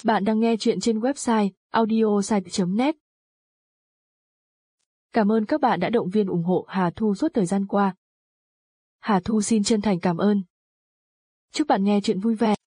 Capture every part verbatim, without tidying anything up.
Bạn đang nghe chuyện trên website audiosite chấm net. Cảm ơn các bạn đã động viên ủng hộ Hà Thu suốt thời gian qua. Hà Thu xin chân thành cảm ơn. Chúc bạn nghe chuyện vui vẻ.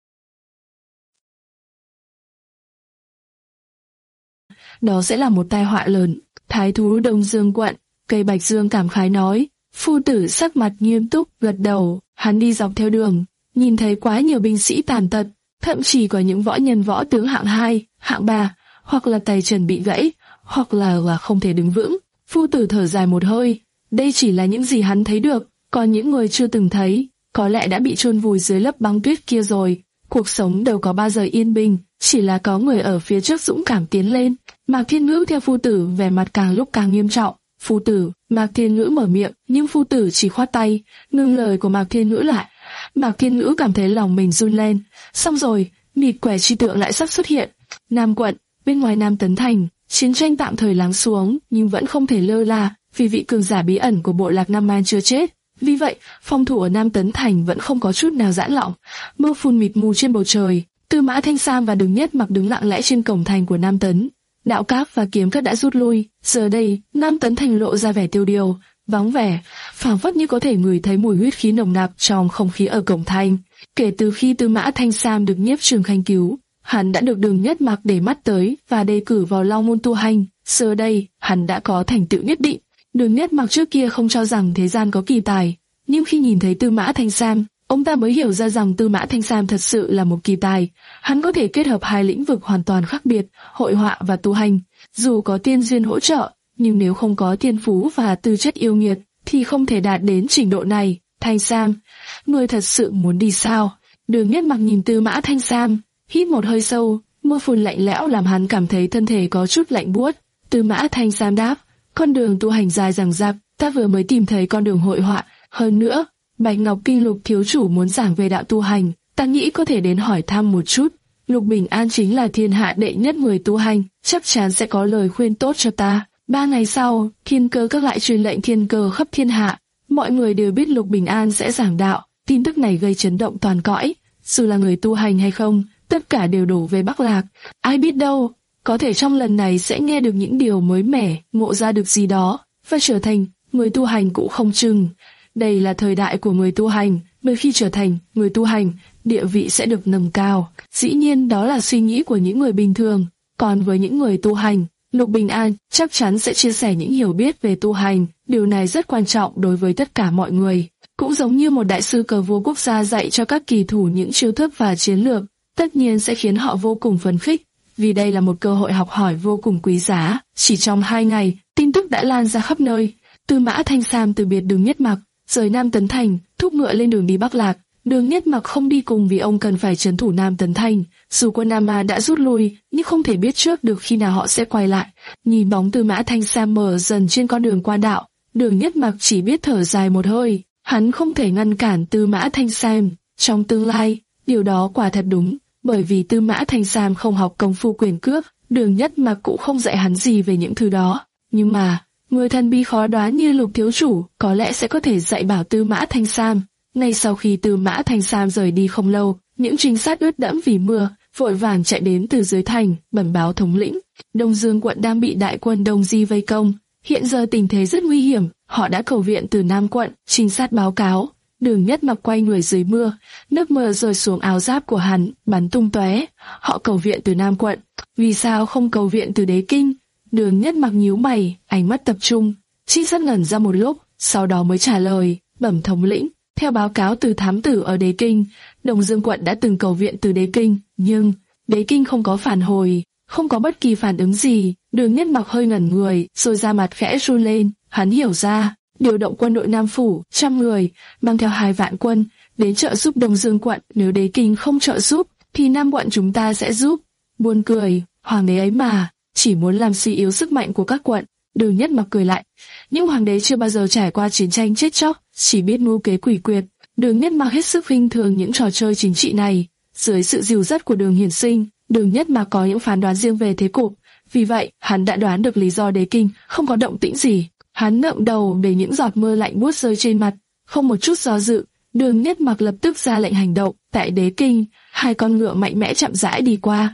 Đó sẽ là một tai họa lớn. Thái thú Đông Dương quận, Cây Bạch Dương cảm khái nói. Phu tử sắc mặt nghiêm túc gật đầu. Hắn đi dọc theo đường, nhìn thấy quá nhiều binh sĩ tàn tật, thậm chí có những võ nhân võ tướng hạng hai, hạng ba, hoặc là tay chân bị gãy, hoặc là là không thể đứng vững. Phu tử thở dài một hơi. Đây chỉ là những gì hắn thấy được, còn những người chưa từng thấy, có lẽ đã bị chôn vùi dưới lớp băng tuyết kia rồi. Cuộc sống đâu có bao giờ yên bình, chỉ là có người ở phía trước dũng cảm tiến lên. Mạc Thiên Ngữ theo phu tử vẻ mặt càng lúc càng nghiêm trọng. Phu tử, Mạc Thiên Ngữ mở miệng, nhưng phu tử chỉ khoát tay, ngưng lời của Mạc Thiên Ngữ lại. Mạc Thiên Ngữ cảm thấy lòng mình run lên. Xong rồi, mịt quẻ chi tượng lại sắp xuất hiện. Nam quận, bên ngoài Nam Tấn Thành, chiến tranh tạm thời lắng xuống, nhưng vẫn không thể lơ là, vì vị cường giả bí ẩn của bộ lạc Nam Man chưa chết. Vì vậy, phòng thủ ở Nam Tấn Thành vẫn không có chút nào giãn lỏng. Mưa phùn mịt mù trên bầu trời. Tư Mã Thanh Sam và Đường Nhất Mặc đứng lặng lẽ trên cổng thành của Nam Tấn. Đạo Các và Kiếm Các đã rút lui. Giờ đây, Nam Tấn Thành lộ ra vẻ tiêu điều, vắng vẻ, phảng phất như có thể ngửi thấy mùi huyết khí nồng nặc trong không khí ở cổng thành. Kể từ khi Tư Mã Thanh Sam được Nhiếp Trường Khanh cứu, hắn đã được Đường Nhất Mặc để mắt tới và đề cử vào Long môn tu hành. Giờ đây, hắn đã có thành tựu nhất định. Đường Nhất Mặc trước kia không cho rằng thế gian có kỳ tài, nhưng khi nhìn thấy Tư Mã Thanh Sam, ông ta mới hiểu ra rằng Tư Mã Thanh Sam thật sự là một kỳ tài. Hắn có thể kết hợp hai lĩnh vực hoàn toàn khác biệt, hội họa và tu hành. Dù có tiên duyên hỗ trợ, nhưng nếu không có thiên phú và tư chất yêu nghiệt, thì không thể đạt đến trình độ này. Thanh Sam, ngươi thật sự muốn đi sao? Đường Nhất Mặc nhìn Tư Mã Thanh Sam, hít một hơi sâu, mưa phùn lạnh lẽo làm hắn cảm thấy thân thể có chút lạnh buốt. Tư Mã Thanh Sam đáp, con đường tu hành dài dằng dặc, ta vừa mới tìm thấy con đường hội họa. Hơn nữa, Bạch Ngọc Kinh Lục thiếu chủ muốn giảng về đạo tu hành, ta nghĩ có thể đến hỏi thăm một chút. Lục Bình An chính là thiên hạ đệ nhất người tu hành, chắc chắn sẽ có lời khuyên tốt cho ta. Ba ngày sau, Thiên Cơ Các lại truyền lệnh thiên cơ khắp thiên hạ. Mọi người đều biết Lục Bình An sẽ giảng đạo. Tin tức này gây chấn động toàn cõi. Dù là người tu hành hay không, tất cả đều đổ về Bắc Lạc. Ai biết đâu, có thể trong lần này sẽ nghe được những điều mới mẻ, ngộ ra được gì đó, và trở thành người tu hành cũng không chừng. Đây là thời đại của người tu hành, bởi khi trở thành người tu hành, địa vị sẽ được nâng cao. Dĩ nhiên đó là suy nghĩ của những người bình thường, còn với những người tu hành, Lục Bình An chắc chắn sẽ chia sẻ những hiểu biết về tu hành. Điều này rất quan trọng đối với tất cả mọi người. Cũng giống như một đại sư cờ vua quốc gia dạy cho các kỳ thủ những chiêu thức và chiến lược, tất nhiên sẽ khiến họ vô cùng phấn khích, vì đây là một cơ hội học hỏi vô cùng quý giá. Chỉ trong hai ngày, tin tức đã lan ra khắp nơi. Tư Mã Thanh Sam từ biệt Đường Nhất Mặc, rời Nam Tấn Thành, thúc ngựa lên đường đi Bắc Lạc. Đường Nhất Mặc không đi cùng vì ông cần phải trấn thủ Nam Tấn Thành. Dù quân Nam Ma đã rút lui, nhưng không thể biết trước được khi nào họ sẽ quay lại. Nhìn bóng Tư Mã Thanh Sam mở dần trên con đường qua đạo, Đường Nhất Mặc chỉ biết thở dài một hơi. Hắn không thể ngăn cản Tư Mã Thanh Sam trong tương lai. Điều đó quả thật đúng, bởi vì Tư Mã Thanh Sam không học công phu quyền cước, Đường Nhất Mặc cũng không dạy hắn gì về những thứ đó. Nhưng mà người thần bí khó đoán như Lục thiếu chủ có lẽ sẽ có thể dạy bảo Tư Mã Thanh Sam. Ngay sau khi Tư Mã Thanh Sam rời đi không lâu, những trinh sát ướt đẫm vì mưa vội vàng chạy đến từ dưới thành, bẩm báo thống lĩnh. Đông Dương quận đang bị đại quân Đông Di vây công, hiện giờ tình thế rất nguy hiểm. Họ đã cầu viện từ Nam quận. Trinh sát báo cáo. Đường Nhất Mặc quay người dưới mưa, nước mưa rơi xuống áo giáp của hắn, bắn tung tóe. Họ cầu viện từ Nam quận, vì sao không cầu viện từ Đế Kinh? Đường Nhất Mặc nhíu mày, ánh mắt tập trung. Trinh sát ngẩn ra một lúc, sau đó mới trả lời, bẩm thống lĩnh. Theo báo cáo từ thám tử ở Đế Kinh, Đông Dương quận đã từng cầu viện từ Đế Kinh, nhưng Đế Kinh không có phản hồi, không có bất kỳ phản ứng gì. Đường Nhất Mặc hơi ngẩn người, rồi da mặt khẽ run lên. Hắn hiểu ra, điều động quân đội Nam phủ trăm người, mang theo hai vạn quân đến trợ giúp Đông Dương quận. Nếu Đế Kinh không trợ giúp, thì Nam quận chúng ta sẽ giúp. Buồn cười, hoàng đế ấy mà chỉ muốn làm suy yếu sức mạnh của các quận. Đường Nhất Mặc cười lại. Những hoàng đế chưa bao giờ trải qua chiến tranh chết chóc, chỉ biết mưu kế quỷ quyệt. Đường Nhất Mặc hết sức khinh thường những trò chơi chính trị này. Dưới sự dìu dắt của Đường Hiển Sinh, Đường Nhất Mặc có những phán đoán riêng về thế cục. Vì vậy, hắn đã đoán được lý do Đế Kinh không có động tĩnh gì. Hắn ngẩng đầu để những giọt mưa lạnh buốt rơi trên mặt, không một chút do dự. Đường Nhất Mặc lập tức ra lệnh hành động. Tại Đế Kinh, hai con ngựa mạnh mẽ chậm rãi đi qua.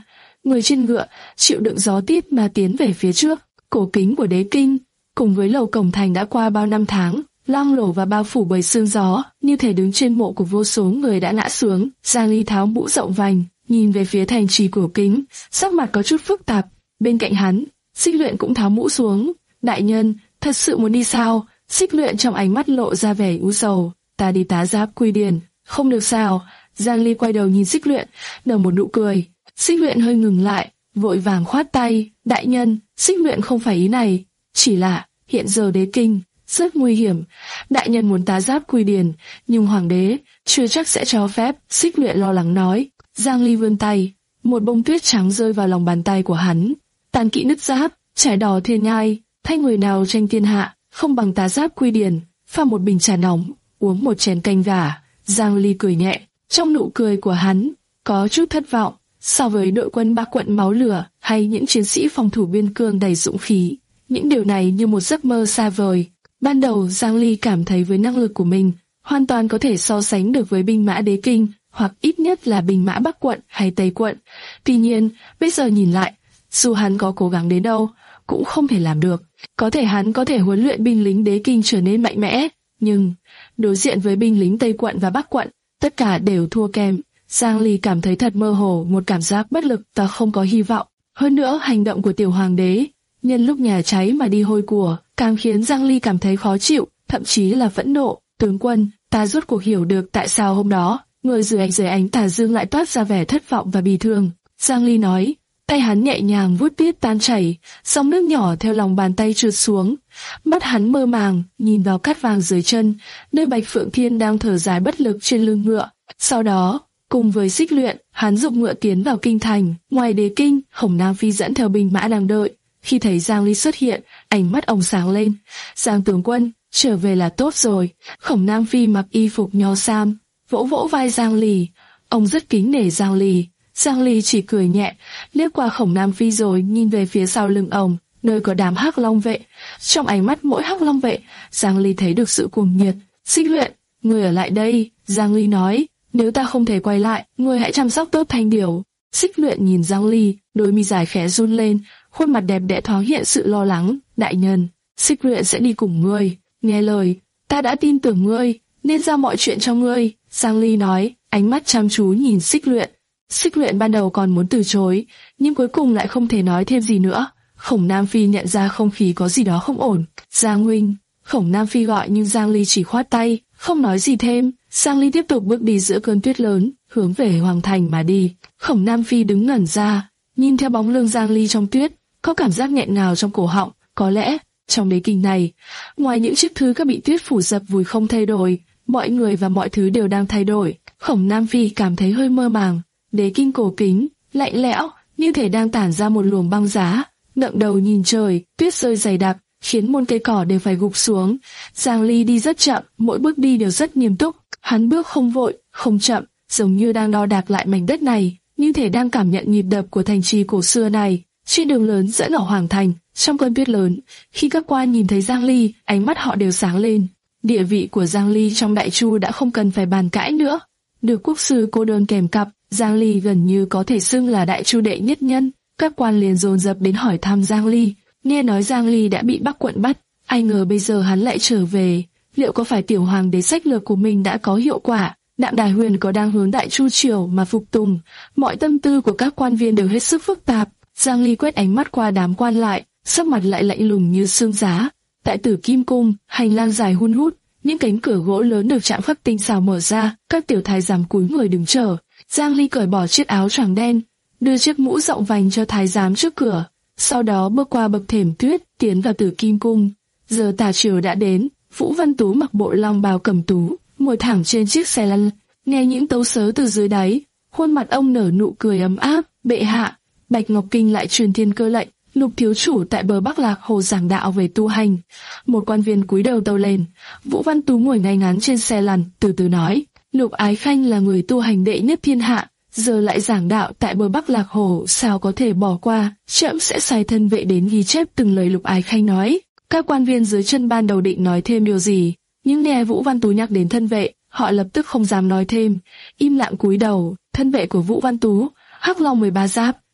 người trên ngựa, chịu đựng gió tít mà tiến về phía trước. Cổ kính của đế kinh, cùng với lầu cổng thành đã qua bao năm tháng, loang lổ và bao phủ bởi sương gió, như thể đứng trên mộ của vô số người đã ngã xuống. Giang Ly tháo mũ rộng vành, nhìn về phía thành trì cổ kính, sắc mặt có chút phức tạp. Bên cạnh hắn, Xích Luyện cũng tháo mũ xuống. Đại nhân, thật sự muốn đi sao? Xích Luyện trong ánh mắt lộ ra vẻ u sầu. Ta đi tá giáp Quy Điển, không được sao? Giang Ly quay đầu nhìn Xích Luyện, nở một nụ cười. Xích Luyện hơi ngừng lại, vội vàng khoát tay. Đại nhân, Xích Luyện không phải ý này, chỉ là hiện giờ đế kinh rất nguy hiểm. Đại nhân muốn tá giáp Quy Điển, nhưng hoàng đế chưa chắc sẽ cho phép. Xích Luyện lo lắng nói. Giang Ly vươn tay, một bông tuyết trắng rơi vào lòng bàn tay của hắn. Tàn kỵ nứt giáp, trải đỏ thiên nhai, thay người nào tranh thiên hạ, không bằng tá giáp Quy Điển. Pha một bình trà nóng, uống một chén canh gà. Giang Ly cười nhẹ, trong nụ cười của hắn có chút thất vọng. So với đội quân Ba Quận máu lửa hay những chiến sĩ phòng thủ biên cương đầy dũng khí, những điều này như một giấc mơ xa vời. Ban đầu Giang Ly cảm thấy với năng lực của mình, hoàn toàn có thể so sánh được với binh mã đế kinh, hoặc ít nhất là binh mã Bắc Quận hay Tây Quận. Tuy nhiên, bây giờ nhìn lại, dù hắn có cố gắng đến đâu, cũng không thể làm được. Có thể hắn có thể huấn luyện binh lính đế kinh trở nên mạnh mẽ, nhưng đối diện với binh lính Tây Quận và Bắc Quận, tất cả đều thua kém. Giang Ly cảm thấy thật mơ hồ, một cảm giác bất lực và không có hy vọng. Hơn nữa, hành động của tiểu hoàng đế nhân lúc nhà cháy mà đi hôi của, càng khiến Giang Ly cảm thấy khó chịu, thậm chí là phẫn nộ. Tướng quân, ta rốt cuộc hiểu được tại sao hôm đó, người dưới ánh dưới ánh tà dương lại toát ra vẻ thất vọng và bi thương. Giang Ly nói, tay hắn nhẹ nhàng vuốt tiết tan chảy, dòng nước nhỏ theo lòng bàn tay trượt xuống. Mắt hắn mơ màng, nhìn vào cát vàng dưới chân, nơi Bạch Phượng Thiên đang thở dài bất lực trên lưng ngựa. Sau đó, cùng với Xích Luyện, hắn dục ngựa tiến vào kinh thành. Ngoài đế kinh, Khổng Nam Phi dẫn theo binh mã đang đợi. Khi thấy Giang Ly xuất hiện, ánh mắt ông sáng lên. Giang tướng quân, trở về là tốt rồi. Khổng Nam Phi mặc y phục nho sam, vỗ vỗ vai Giang Ly. Ông rất kính nể Giang Ly. Giang Ly chỉ cười nhẹ, liếc qua Khổng Nam Phi rồi nhìn về phía sau lưng ông, nơi có đám hắc long vệ. Trong ánh mắt mỗi hắc long vệ, Giang Ly thấy được sự cuồng nhiệt. Xích Luyện, người ở lại đây, Giang Ly nói. Nếu ta không thể quay lại, ngươi hãy chăm sóc tốt Thanh Điểu. Xích Luyện nhìn Giang Ly, đôi mi dài khẽ run lên, khuôn mặt đẹp đẽ thoáng hiện sự lo lắng. Đại nhân, Xích Luyện sẽ đi cùng ngươi. Nghe lời, ta đã tin tưởng ngươi, nên giao mọi chuyện cho ngươi. Giang Ly nói, ánh mắt chăm chú nhìn Xích Luyện. Xích Luyện ban đầu còn muốn từ chối, nhưng cuối cùng lại không thể nói thêm gì nữa. Khổng Nam Phi nhận ra không khí có gì đó không ổn. Giang huynh, Khổng Nam Phi gọi nhưng Giang Ly chỉ khoát tay, không nói gì thêm. Giang Ly tiếp tục bước đi giữa cơn tuyết lớn, hướng về hoàng thành mà đi. Khổng Nam Phi đứng ngẩn ra, nhìn theo bóng lưng Giang Ly trong tuyết, có cảm giác nghẹn ngào trong cổ họng. Có lẽ trong đế kinh này, ngoài những chiếc thứ các bị tuyết phủ dập vùi không thay đổi, mọi người và mọi thứ đều đang thay đổi. Khổng Nam Phi cảm thấy hơi mơ màng. Đế kinh cổ kính, lạnh lẽo, như thể đang tản ra một luồng băng giá. Ngẩng đầu nhìn trời, tuyết rơi dày đặc, khiến muôn cây cỏ đều phải gục xuống. Giang Ly đi rất chậm, mỗi bước đi đều rất nghiêm túc. Hắn bước không vội, không chậm, giống như đang đo đạc lại mảnh đất này, như thể đang cảm nhận nhịp đập của thành trì cổ xưa này. Trên đường lớn dẫn ở hoàng thành, trong cơn tuyết lớn, khi các quan nhìn thấy Giang Ly, ánh mắt họ đều sáng lên. Địa vị của Giang Ly trong Đại Chu đã không cần phải bàn cãi nữa. Được quốc sư cô đơn kèm cặp, Giang Ly gần như có thể xưng là Đại Chu đệ nhất nhân. Các quan liền dồn dập đến hỏi thăm Giang Ly. Nghe nói Giang Ly đã bị Bắc Quận bắt, ai ngờ bây giờ hắn lại trở về. Liệu có phải tiểu hoàng đế sách lược của mình đã có hiệu quả? Đạm Đài Huyền có đang hướng Đại Chu triều mà phục tùng? Mọi tâm tư của các quan viên đều hết sức phức tạp. Giang Ly quét ánh mắt qua đám quan lại, sắc mặt lại lạnh lùng như xương giá. Tại Tử Kim Cung, hành lang dài hun hút, những cánh cửa gỗ lớn được chạm khắc tinh xảo mở ra, các tiểu thái giám cúi người đứng chờ. Giang Ly cởi bỏ chiếc áo choàng đen, đưa chiếc mũ rộng vành cho thái giám trước cửa, sau đó bước qua bậc thềm tuyết, tiến vào Tử Kim Cung. Giờ tà triều đã đến, Vũ Văn Tú mặc bộ long bào cẩm tú, ngồi thẳng trên chiếc xe lăn, nghe những tấu sớ từ dưới đáy, khuôn mặt ông nở nụ cười ấm áp. Bệ hạ, Bạch Ngọc Kinh lại truyền thiên cơ lệnh, Lục thiếu chủ tại bờ Bắc Lạc Hồ giảng đạo về tu hành. Một quan viên cúi đầu tâu lên. Vũ Văn Tú ngồi ngay ngắn trên xe lăn, từ từ nói, Lục Ái Khanh là người tu hành đệ nhất thiên hạ, giờ lại giảng đạo tại bờ Bắc Lạc Hồ, sao có thể bỏ qua? Trẫm sẽ sai thân vệ đến ghi chép từng lời Lục Ái Khanh nói. Các quan viên dưới chân ban đầu định nói thêm điều gì, nhưng nghe Vũ Văn Tú nhắc đến thân vệ, họ lập tức không dám nói thêm, im lặng cúi đầu. Thân vệ của Vũ Văn Tú, hắc long mười ba giáp,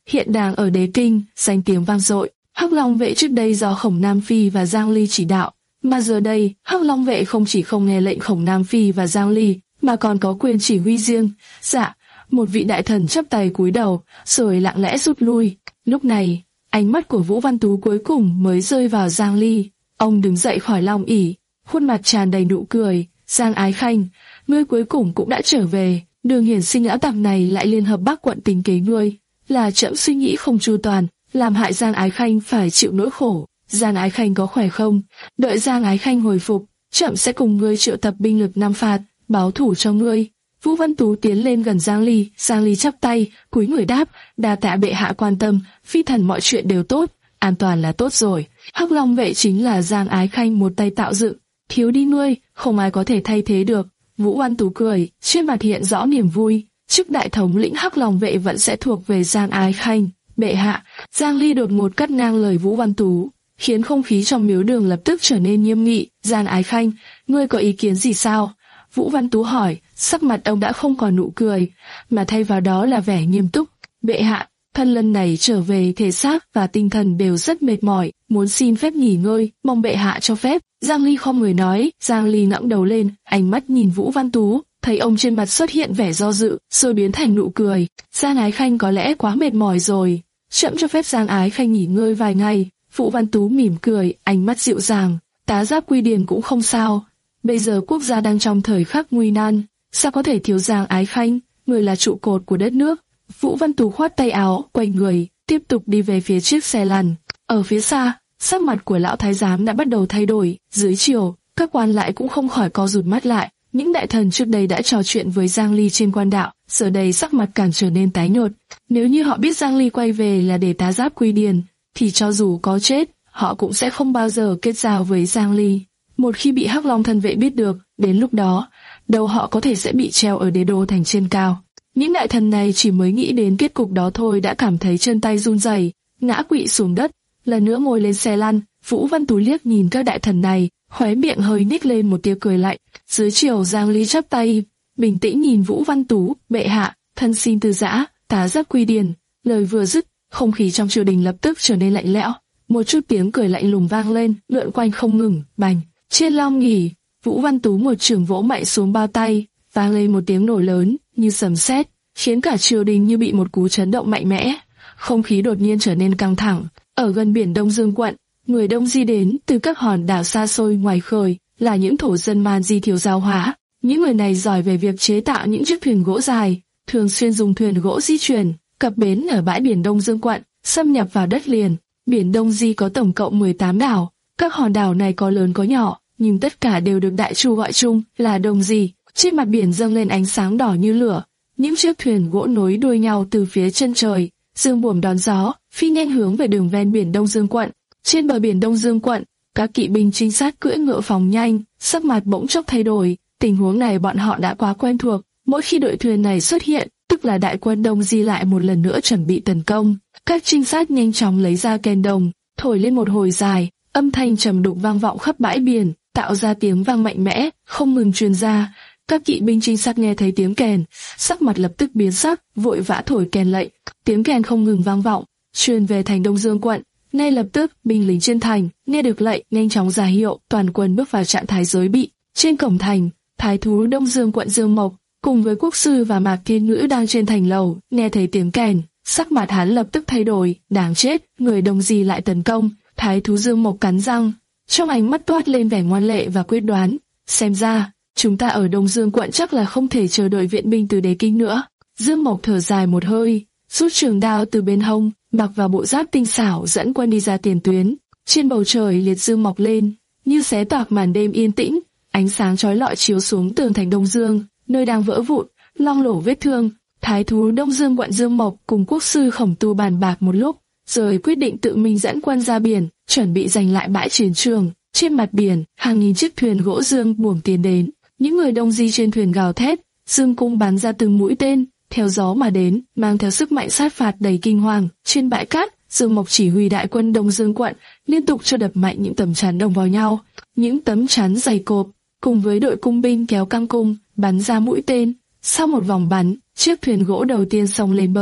hiện đang ở Đế Kinh, danh tiếng vang dội. Hắc Long vệ trước đây do Khổng Nam Phi và Giang Ly chỉ đạo, mà giờ đây, Hắc Long vệ không chỉ không nghe lệnh Khổng Nam Phi và Giang Ly, mà còn có quyền chỉ huy riêng. Dạ, một vị đại thần chắp tay cúi đầu, rồi lặng lẽ rút lui. Lúc này, ánh mắt của Vũ Văn Tú cuối cùng mới rơi vào Giang Ly. Ông đứng dậy khỏi long ỷ, khuôn mặt tràn đầy nụ cười. Giang Ái Khanh, ngươi cuối cùng cũng đã trở về. Đường Hiển Sinh lão tặc này lại liên hợp Bắc quận tính kế ngươi, là trẫm suy nghĩ không chu toàn, làm hại Giang Ái Khanh phải chịu nỗi khổ. Giang Ái Khanh có khỏe không? Đợi Giang Ái Khanh hồi phục, trẫm sẽ cùng ngươi triệu tập binh lực Nam phạt, báo thủ cho ngươi. Vũ Văn Tú tiến lên gần Giang Ly, Giang Ly chắp tay, cúi người đáp, đa tạ bệ hạ quan tâm, phi thần mọi chuyện đều tốt, an toàn là tốt rồi. Hắc Long vệ chính là Giang Ái Khanh một tay tạo dựng, thiếu đi nuôi, không ai có thể thay thế được. Vũ Văn Tú cười, trên mặt hiện rõ niềm vui, chức đại thống lĩnh Hắc Long vệ vẫn sẽ thuộc về Giang Ái Khanh. Bệ hạ, Giang Ly đột ngột cắt ngang lời Vũ Văn Tú, khiến không khí trong miếu đường lập tức trở nên nghiêm nghị. Giang Ái Khanh, ngươi có ý kiến gì sao? Vũ Văn Tú hỏi, sắc mặt ông đã không còn nụ cười, mà thay vào đó là vẻ nghiêm túc. Bệ hạ, thân lần này trở về thể xác và tinh thần đều rất mệt mỏi, muốn xin phép nghỉ ngơi, mong bệ hạ cho phép. Giang Ly không người nói. Giang Ly ngẩng đầu lên, ánh mắt nhìn Vũ Văn Tú, thấy ông trên mặt xuất hiện vẻ do dự, rồi biến thành nụ cười. Giang Ái Khanh có lẽ quá mệt mỏi rồi, trẫm cho phép Giang Ái Khanh nghỉ ngơi vài ngày. Vũ Văn Tú mỉm cười, ánh mắt dịu dàng. Tá Giáp Quy Điền cũng không sao. Bây giờ quốc gia đang trong thời khắc nguy nan, sao có thể thiếu Giang Ái Khanh, người là trụ cột của đất nước. Vũ Văn Tú khoát tay áo, quay người, tiếp tục đi về phía chiếc xe lăn. Ở phía xa, sắc mặt của lão thái giám đã bắt đầu thay đổi. Dưới chiều, các quan lại cũng không khỏi co rụt mắt lại. Những đại thần trước đây đã trò chuyện với Giang Ly trên quan đạo, giờ đây sắc mặt càng trở nên tái nhợt. Nếu như họ biết Giang Ly quay về là để tá giáp Quy Điền, thì cho dù có chết, họ cũng sẽ không bao giờ kết giao với Giang Ly. Một khi bị Hắc Long thân vệ biết được, đến lúc đó, đầu họ có thể sẽ bị treo ở đế đô thành trên cao. Những đại thần này chỉ mới nghĩ đến kết cục đó thôi đã cảm thấy chân tay run rẩy, ngã quỵ xuống đất. Lần nữa ngồi lên xe lăn, Vũ Văn Tú liếc nhìn các đại thần này, khóe miệng hơi nhếch lên một tia cười lạnh. Dưới chiều, Giang Ly chắp tay, bình tĩnh nhìn Vũ Văn Tú, bệ hạ, thân xin từ giã, tá giáp Quy Điền. Lời vừa dứt, không khí trong triều đình lập tức trở nên lạnh lẽo. Một chút tiếng cười lạnh lùng vang lên, lượn quanh không ngừng. Bành! Trên long nghỉ, Vũ Văn Tú một chưởng vỗ mạnh xuống bao tay, vang lên một tiếng nổ lớn như sấm sét, khiến cả triều đình như bị một cú chấn động mạnh mẽ. Không khí đột nhiên trở nên căng thẳng. Ở gần biển Đông Dương quận, người Đông Di đến từ các hòn đảo xa xôi ngoài khơi, là những thổ dân Man Di thiếu giáo hóa. Những người này giỏi về việc chế tạo những chiếc thuyền gỗ dài, thường xuyên dùng thuyền gỗ di chuyển, cập bến ở bãi biển Đông Dương quận, xâm nhập vào đất liền. Biển Đông Di có tổng cộng mười tám đảo, các hòn đảo này có lớn có nhỏ, nhưng tất cả đều được Đại Chu gọi chung là Đông Di. Trên mặt biển dâng lên ánh sáng đỏ như lửa, những chiếc thuyền gỗ nối đuôi nhau từ phía chân trời, dương buồm đón gió, phi nhanh hướng về đường ven biển Đông Dương quận. Trên bờ biển Đông Dương quận, các kỵ binh trinh sát cưỡi ngựa phóng nhanh, sắc mặt bỗng chốc thay đổi. Tình huống này bọn họ đã quá quen thuộc, mỗi khi đội thuyền này xuất hiện, tức là đại quân Đông Di lại một lần nữa chuẩn bị tấn công. Các trinh sát nhanh chóng lấy ra kèn đồng, thổi lên một hồi dài, âm thanh trầm đục vang vọng khắp bãi biển, tạo ra tiếng vang mạnh mẽ, không ngừng truyền ra. Các kỵ binh trinh sát nghe thấy tiếng kèn, sắc mặt lập tức biến sắc, vội vã thổi kèn lệnh. Tiếng kèn không ngừng vang vọng, truyền về thành Đông Dương quận. Ngay lập tức, binh lính trên thành nghe được lệnh, nhanh chóng ra hiệu, toàn quân bước vào trạng thái giới bị. Trên cổng thành, thái thú Đông Dương quận Dương Mộc cùng với quốc sư và Mạc Thiên Ngữ đang trên thành lầu, nghe thấy tiếng kèn, sắc mặt hắn lập tức thay đổi. Đáng chết, người Đông Di lại tấn công. Thái thú Dương Mộc cắn răng, trong ánh mắt toát lên vẻ ngoan lệ và quyết đoán. Xem ra, chúng ta ở Đông Dương quận chắc là không thể chờ đợi viện binh từ Đế Kinh nữa. Dương Mộc thở dài một hơi, rút trường đao từ bên hông, mặc vào bộ giáp tinh xảo dẫn quân đi ra tiền tuyến. Trên bầu trời liệt dương mọc lên, như xé toạc màn đêm yên tĩnh, ánh sáng chói lọi chiếu xuống tường thành Đông Dương, nơi đang vỡ vụn, loang lổ vết thương. Thái thú Đông Dương quận Dương Mộc cùng quốc sư Khổng Tu bàn bạc một lúc, rồi quyết định tự mình dẫn quân ra biển, chuẩn bị giành lại bãi chiến trường. Trên mặt biển, hàng nghìn chiếc thuyền gỗ dương buồm tiến đến, những người Đông Di trên thuyền gào thét, dương cung bắn ra từng mũi tên, theo gió mà đến, mang theo sức mạnh sát phạt đầy kinh hoàng. Trên bãi cát, Dương Mộc chỉ huy đại quân Đông Dương quận liên tục cho đập mạnh những tấm chắn đồng vào nhau, những tấm chắn dày cộp, cùng với đội cung binh kéo căng cung, bắn ra mũi tên. Sau một vòng bắn, chiếc thuyền gỗ đầu tiên xông lên bờ,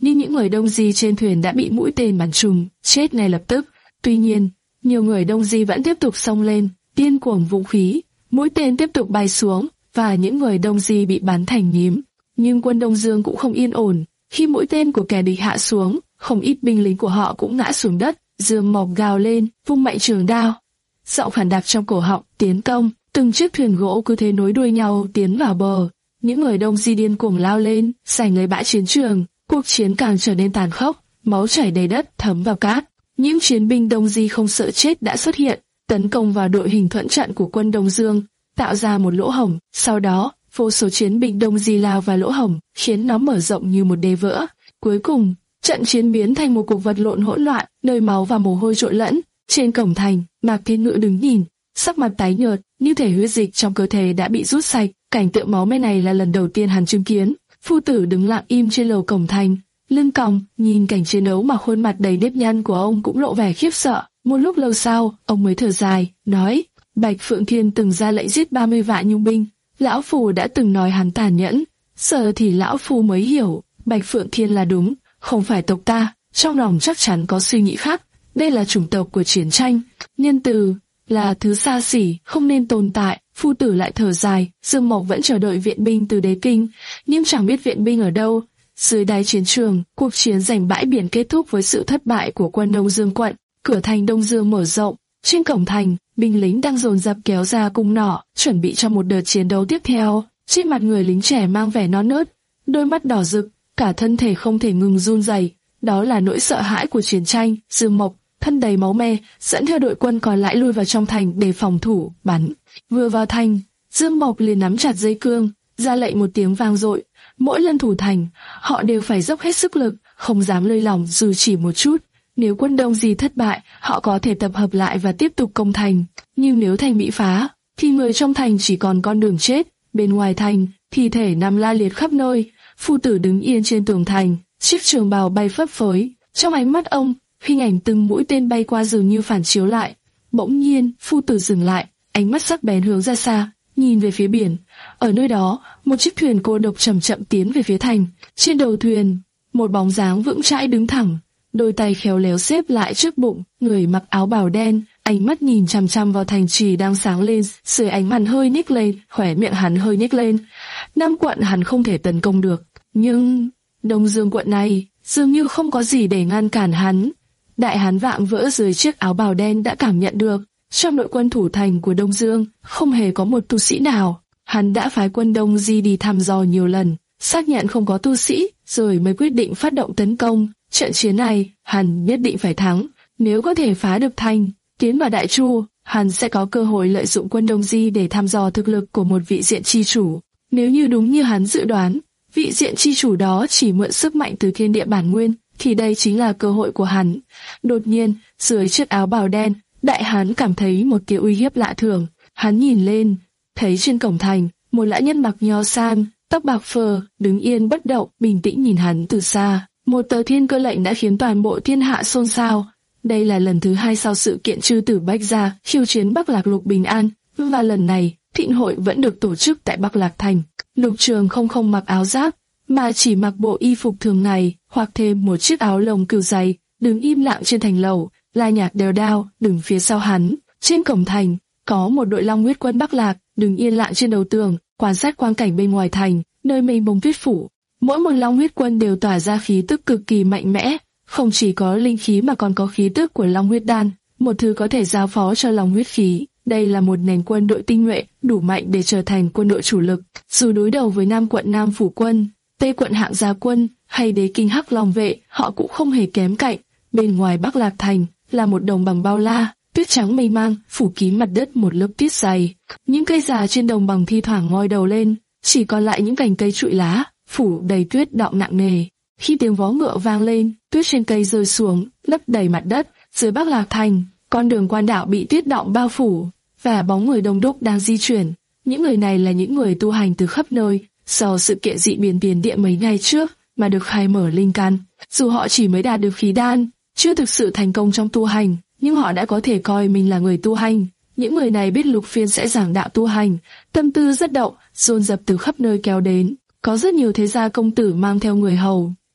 nhưng những người Đông Di trên thuyền đã bị mũi tên bắn trúng, chết ngay lập tức. Tuy nhiên, nhiều người Đông Di vẫn tiếp tục xông lên, điên cuồng vũ khí, mũi tên tiếp tục bay xuống, và những người Đông Di bị bắn thành nhím. Nhưng quân Đông Dương cũng không yên ổn, khi mũi tên của kẻ địch hạ xuống, không ít binh lính của họ cũng ngã xuống đất. Dương Mộc gào lên, vung mạnh trường đao, giọng khản đặc trong cổ họng, tiến công. Từng chiếc thuyền gỗ cứ thế nối đuôi nhau tiến vào bờ. Những người Đông Di điên cuồng lao lên, giành lấy bãi chiến trường. Cuộc chiến càng trở nên tàn khốc, máu chảy đầy đất, thấm vào cát. Những chiến binh Đông Di không sợ chết đã xuất hiện, tấn công vào đội hình thuẫn trận của quân Đông Dương, tạo ra một lỗ hổng. Sau đó, vô số chiến binh Đông Di lao vào lỗ hổng, khiến nó mở rộng như một đê vỡ. Cuối cùng, trận chiến biến thành một cuộc vật lộn hỗn loạn, nơi máu và mồ hôi trộn lẫn. Trên cổng thành, Mạc Thiên Ngữ đứng nhìn, sắc mặt tái nhợt, như thể huyết dịch trong cơ thể đã bị rút sạch. Cảnh tượng máu me này là lần đầu tiên hắn chứng kiến. Phu tử đứng lặng im trên lầu cổng thành, lưng còng, nhìn cảnh chiến đấu mà khuôn mặt đầy nếp nhăn của ông cũng lộ vẻ khiếp sợ. Một lúc lâu sau, ông mới thở dài, nói: Bạch Phượng Thiên từng ra lệnh giết ba mươi vạn nhung binh, lão phu đã từng nói hắn tàn nhẫn, giờ thì lão phu mới hiểu, Bạch Phượng Thiên là đúng, không phải tộc ta. Trong lòng chắc chắn có suy nghĩ khác, đây là chủng tộc của chiến tranh, nhân từ là thứ xa xỉ, không nên tồn tại. Phu tử lại thở dài. Dương Mộc vẫn chờ đợi viện binh từ Đế Kinh, nhưng chẳng biết viện binh ở đâu. Dưới đáy chiến trường, cuộc chiến giành bãi biển kết thúc với sự thất bại của quân Đông Dương quận. Cửa thành Đông Dương mở rộng, trên cổng thành, binh lính đang dồn dập kéo ra cung nỏ, chuẩn bị cho một đợt chiến đấu tiếp theo. Trên mặt người lính trẻ mang vẻ non nớt, đôi mắt đỏ rực, cả thân thể không thể ngừng run rẩy. Đó là nỗi sợ hãi của chiến tranh. Dương Mộc, thân đầy máu me, dẫn theo đội quân còn lại lui vào trong thành để phòng thủ, bắn. Vừa vào thành, Dương Mộc liền nắm chặt dây cương, ra lệnh một tiếng vang dội. Mỗi lần thủ thành, họ đều phải dốc hết sức lực, không dám lơi lỏng dù chỉ một chút. Nếu quân Đông Di thất bại, họ có thể tập hợp lại và tiếp tục công thành. Nhưng nếu thành bị phá, thì người trong thành chỉ còn con đường chết. Bên ngoài thành, thi thể nằm la liệt khắp nơi. Phu tử đứng yên trên tường thành, chiếc trường bào bay phấp phới. Trong ánh mắt ông, hình ảnh từng mũi tên bay qua dường như phản chiếu lại. Bỗng nhiên, phu tử dừng lại, ánh mắt sắc bén hướng ra xa, nhìn về phía biển. Ở nơi đó, một chiếc thuyền cô độc chậm chậm tiến về phía thành. Trên đầu thuyền, một bóng dáng vững chãi đứng thẳng, đôi tay khéo léo xếp lại trước bụng, người mặc áo bào đen, ánh mắt nhìn chằm chằm vào thành trì đang sáng lên. Dưới ánh mặt hơi nhếch lên, khóe miệng hắn hơi nhếch lên. Nam quận hắn không thể tấn công được, nhưng Đông Dương quận này dường như không có gì để ngăn cản hắn. Đại hán vạm vỡ dưới chiếc áo bào đen đã cảm nhận được, trong đội quân thủ thành của Đông Dương không hề có một tu sĩ nào. Hắn đã phái quân Đông Di đi thăm dò nhiều lần, xác nhận không có tu sĩ, rồi mới quyết định phát động tấn công. Trận chiến này, hắn nhất định phải thắng. Nếu có thể phá được thành, tiến vào Đại Chu, hắn sẽ có cơ hội lợi dụng quân Đông Di để thăm dò thực lực của một vị diện chi chủ. Nếu như đúng như hắn dự đoán, vị diện chi chủ đó chỉ mượn sức mạnh từ thiên địa bản nguyên, thì đây chính là cơ hội của hắn. Đột nhiên, dưới chiếc áo bào đen, đại hán cảm thấy một tia uy hiếp lạ thường. Hắn nhìn lên, thấy trên cổng thành, một lão nhân mặc nho sam, tóc bạc phơ, đứng yên bất động, bình tĩnh nhìn hắn từ xa. Một tờ thiên cơ lệnh đã khiến toàn bộ thiên hạ xôn xao. Đây là lần thứ hai sau sự kiện Chư Tử Bách Gia khiêu chiến Bắc Lạc Lục Bình An, và lần này, thịnh hội vẫn được tổ chức tại Bắc Lạc Thành. Lục Trường không không mặc áo giáp, mà chỉ mặc bộ y phục thường ngày, hoặc thêm một chiếc áo lồng cừu dày, đứng im lặng trên thành lầu. La Nhạc đeo đao, đứng phía sau hắn. Trên cổng thành, có một đội Long Huyết quân Bắc Lạc, đứng yên lặng trên đầu tường, quan sát quang cảnh bên ngoài thành, nơi mênh mông tuyết phủ. Mỗi một Long Huyết quân đều tỏa ra khí tức cực kỳ mạnh mẽ, không chỉ có linh khí mà còn có khí tức của Long Huyết đan, một thứ có thể giao phó cho Long Huyết khí. Đây là một nền quân đội tinh nhuệ, đủ mạnh để trở thành quân đội chủ lực. Dù đối đầu với Nam quận Nam Phủ quân, Tây quận Hạng Gia quân hay Đế Kinh Hắc Long vệ, họ cũng không hề kém cạnh. Bên ngoài Bắc Lạc Thành là một đồng bằng bao la, tuyết trắng mây mang, phủ kín mặt đất một lớp tuyết dày. Những cây già trên đồng bằng thi thoảng ngoi đầu lên, chỉ còn lại những cành cây trụi lá, phủ đầy tuyết đọng nặng nề. Khi tiếng vó ngựa vang lên, tuyết trên cây rơi xuống, lấp đầy mặt đất. Dưới Bắc Lạc Thành, con đường quan đạo bị tuyết đọng bao phủ, và bóng người đông đúc đang di chuyển. Những người này là những người tu hành từ khắp nơi, sau sự kiện dị biến tiền địa mấy ngày trước mà được khai mở linh căn. Dù họ chỉ mới đạt được khí đan, chưa thực sự thành công trong tu hành, nhưng họ đã có thể coi mình là người tu hành. Những người này biết Lục Phiên sẽ giảng đạo tu hành, tâm tư rất động, dồn dập từ khắp nơi kéo đến. Có rất nhiều thế gia công tử mang theo người hầu,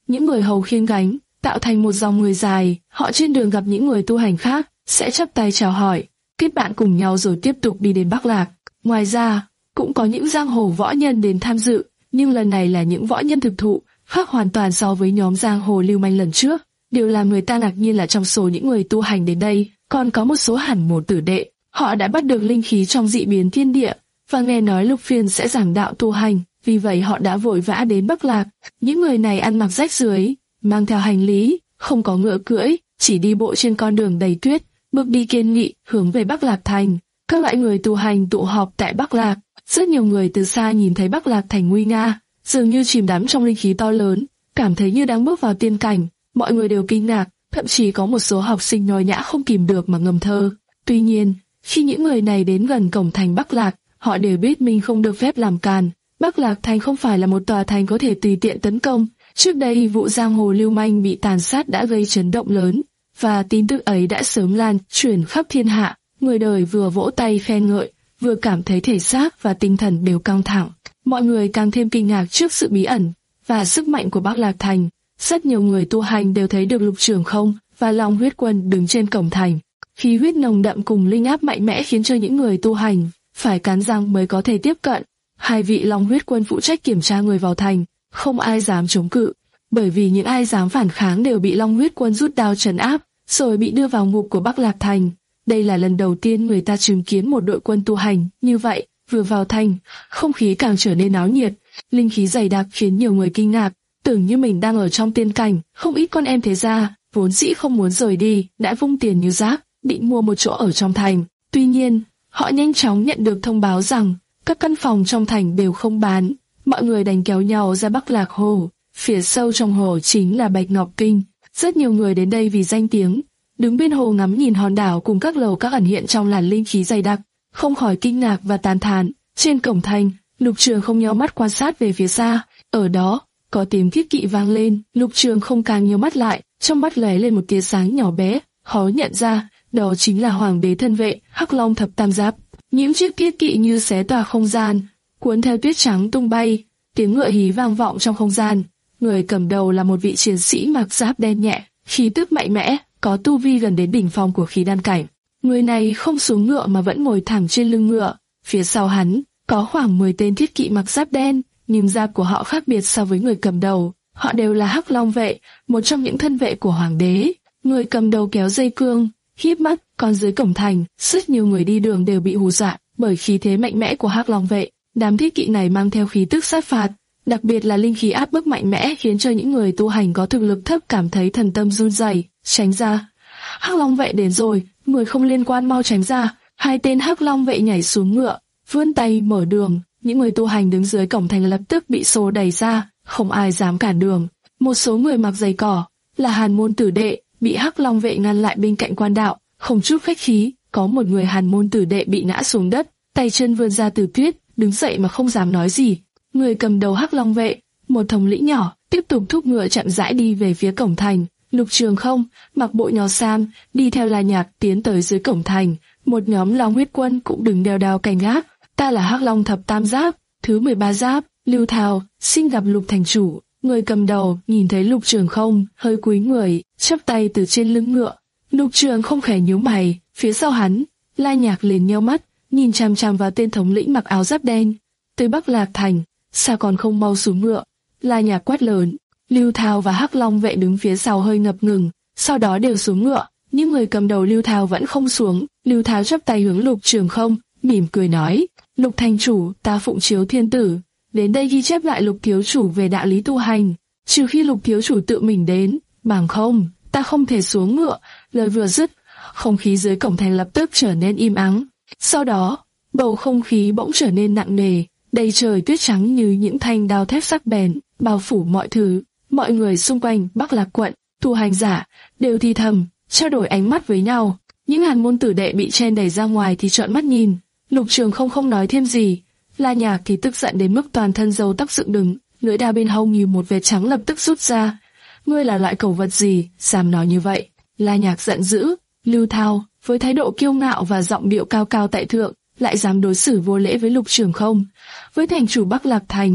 những người hầu khiêng gánh, tạo thành một dòng người dài. Họ trên đường gặp những người tu hành khác, sẽ chắp tay chào hỏi, kết bạn cùng nhau rồi tiếp tục đi đến Bắc Lạc. Ngoài ra, cũng có những giang hồ võ nhân đến tham dự, nhưng lần này là những võ nhân thực thụ, khác hoàn toàn so với nhóm giang hồ lưu manh lần trước. Điều làm người ta ngạc nhiên là trong số những người tu hành đến đây, còn có một số hàn môn tử đệ. Họ đã bắt được linh khí trong dị biến thiên địa, và nghe nói Lục Phiên sẽ giảng đạo tu hành, vì vậy họ đã vội vã đến Bắc Lạc. Những người này ăn mặc rách rưới, mang theo hành lý, không có ngựa cưỡi, chỉ đi bộ trên con đường đầy tuyết, bước đi kiên nghị hướng về Bắc Lạc Thành. Các loại người tu hành tụ họp tại Bắc Lạc. Rất nhiều người từ xa nhìn thấy Bắc Lạc Thành nguy nga, dường như chìm đắm trong linh khí to lớn, cảm thấy như đang bước vào tiên cảnh. Mọi người đều kinh ngạc, thậm chí có một số học sinh nhồi nhã không kìm được mà ngâm thơ. Tuy nhiên, khi những người này đến gần cổng thành Bắc Lạc, họ đều biết mình không được phép làm càn. Bắc Lạc Thành không phải là một tòa thành có thể tùy tiện tấn công. Trước đây vụ giang hồ lưu manh bị tàn sát đã gây chấn động lớn, và tin tức ấy đã sớm lan truyền khắp thiên hạ. Người đời vừa vỗ tay khen ngợi, vừa cảm thấy thể xác và tinh thần đều căng thẳng. Mọi người càng thêm kinh ngạc trước sự bí ẩn và sức mạnh của Bắc Lạc Thành. Rất nhiều người tu hành đều thấy được Lục Trường Không và Long Huyết Quân đứng trên cổng thành. Khí huyết nồng đậm cùng linh áp mạnh mẽ khiến cho những người tu hành phải cắn răng mới có thể tiếp cận. Hai vị Long Huyết Quân phụ trách kiểm tra người vào thành, không ai dám chống cự, bởi vì những ai dám phản kháng đều bị Long Huyết Quân rút đao trấn áp, rồi bị đưa vào ngục của Bắc Lạc Thành. Đây là lần đầu tiên người ta chứng kiến một đội quân tu hành như vậy. Vừa vào thành, không khí càng trở nên náo nhiệt, linh khí dày đặc khiến nhiều người kinh ngạc, tưởng như mình đang ở trong tiên cảnh. Không ít con em thế gia vốn dĩ không muốn rời đi, đã vung tiền như rác, định mua một chỗ ở trong thành. Tuy nhiên, họ nhanh chóng nhận được thông báo rằng các căn phòng trong thành đều không bán. Mọi người đành kéo nhau ra Bắc Lạc Hồ. Phía sâu trong hồ chính là Bạch Ngọc Kinh. Rất nhiều người đến đây vì danh tiếng, đứng bên hồ ngắm nhìn hòn đảo cùng các lầu các ẩn hiện trong làn linh khí dày đặc, không khỏi kinh ngạc và tán thán. Trên cổng thành, Lục Trường Không nheo mắt quan sát về phía xa. Ở đó, có tiếng thiết kỵ vang lên. Lục Trường Không càng nheo mắt lại, trong mắt lóe lên một tia sáng nhỏ bé, khó nhận ra, đó chính là Hoàng đế thân vệ, Hắc Long thập tam giáp. Những chiếc thiết kỵ như xé tỏa không gian, cuốn theo tuyết trắng tung bay. Tiếng ngựa hí vang vọng trong không gian. Người cầm đầu là một vị chiến sĩ mặc giáp đen nhẹ, khí tức mạnh mẽ, có tu vi gần đến đỉnh phong của khí đan cảnh. Người này không xuống ngựa mà vẫn ngồi thẳng trên lưng ngựa. Phía sau hắn có khoảng mười tên thiết kỵ mặc giáp đen, nhưng giáp của họ khác biệt so với người cầm đầu. Họ đều là Hắc Long vệ, một trong những thân vệ của hoàng đế. Người cầm đầu kéo dây cương, híp mắt, còn dưới cổng thành, rất nhiều người đi đường đều bị hù dọa bởi khí thế mạnh mẽ của Hắc Long vệ. Đám thiết kỵ này mang theo khí tức sát phạt, đặc biệt là linh khí áp bức mạnh mẽ khiến cho những người tu hành có thực lực thấp cảm thấy thần tâm run rẩy. Tránh ra! Hắc Long vệ đến rồi, người không liên quan mau tránh ra! Hai tên Hắc Long vệ nhảy xuống ngựa, vươn tay mở đường. Những người tu hành đứng dưới cổng thành lập tức bị xô đẩy ra, không ai dám cản đường. Một số người mặc giày cỏ, là hàn môn tử đệ, bị Hắc Long vệ ngăn lại bên cạnh quan đạo, không chút khách khí. Có một người hàn môn tử đệ bị ngã xuống đất, tay chân vươn ra từ tuyết, đứng dậy mà không dám nói gì. Người cầm đầu Hắc Long vệ, một thống lĩnh nhỏ, tiếp tục thúc ngựa chậm rãi đi về phía cổng thành. Lục Trường Không mặc bộ nho sam, đi theo La Nhạc tiến tới dưới cổng thành. Một nhóm Long Huyết Quân cũng đứng đeo đao canh gác. Ta là Hắc Long thập tam giáp, thứ mười ba giáp, Lưu Thao, xin gặp Lục thành chủ. Người cầm đầu nhìn thấy Lục Trường Không, hơi cúi người, chắp tay từ trên lưng ngựa. Lục Trường Không khẽ nhíu mày, phía sau hắn, La Nhạc liền nheo mắt, nhìn chằm chằm vào tên thống lĩnh mặc áo giáp đen. Tới Bắc Lạc Thành, sao còn không mau xuống ngựa? La Nhạc quát lớn. Lưu Thao và Hắc Long vệ đứng phía sau hơi ngập ngừng, sau đó đều xuống ngựa. Nhưng người cầm đầu Lưu Thao vẫn không xuống. Lưu Thao chắp tay hướng Lục Trường Không, mỉm cười nói: Lục thành chủ, ta phụng chiếu thiên tử, đến đây ghi chép lại Lục thiếu chủ về đạo lý tu hành. Trừ khi Lục thiếu chủ tự mình đến, bằng không, ta không thể xuống ngựa. Lời vừa dứt, không khí dưới cổng thành lập tức trở nên im ắng. Sau đó, bầu không khí bỗng trở nên nặng nề, đầy trời tuyết trắng như những thanh đao thép sắc bén, bao phủ mọi thứ. Mọi người xung quanh Bắc Lạc quận, tu hành giả, đều thì thầm, trao đổi ánh mắt với nhau. Những hàn môn tử đệ bị chen đẩy ra ngoài thì trợn mắt nhìn. Lục Trường Không không nói thêm gì. La Nhạc thì tức giận đến mức toàn thân râu tóc dựng đứng, lưỡi đao bên hông như một vệt trắng lập tức rút ra. Ngươi là loại cẩu vật gì, dám nói như vậy? La Nhạc giận dữ. Lưu Thao, với thái độ kiêu ngạo và giọng điệu cao cao tại thượng, lại dám đối xử vô lễ với Lục Trường Không. Với thành chủ Bắc Lạc Thành,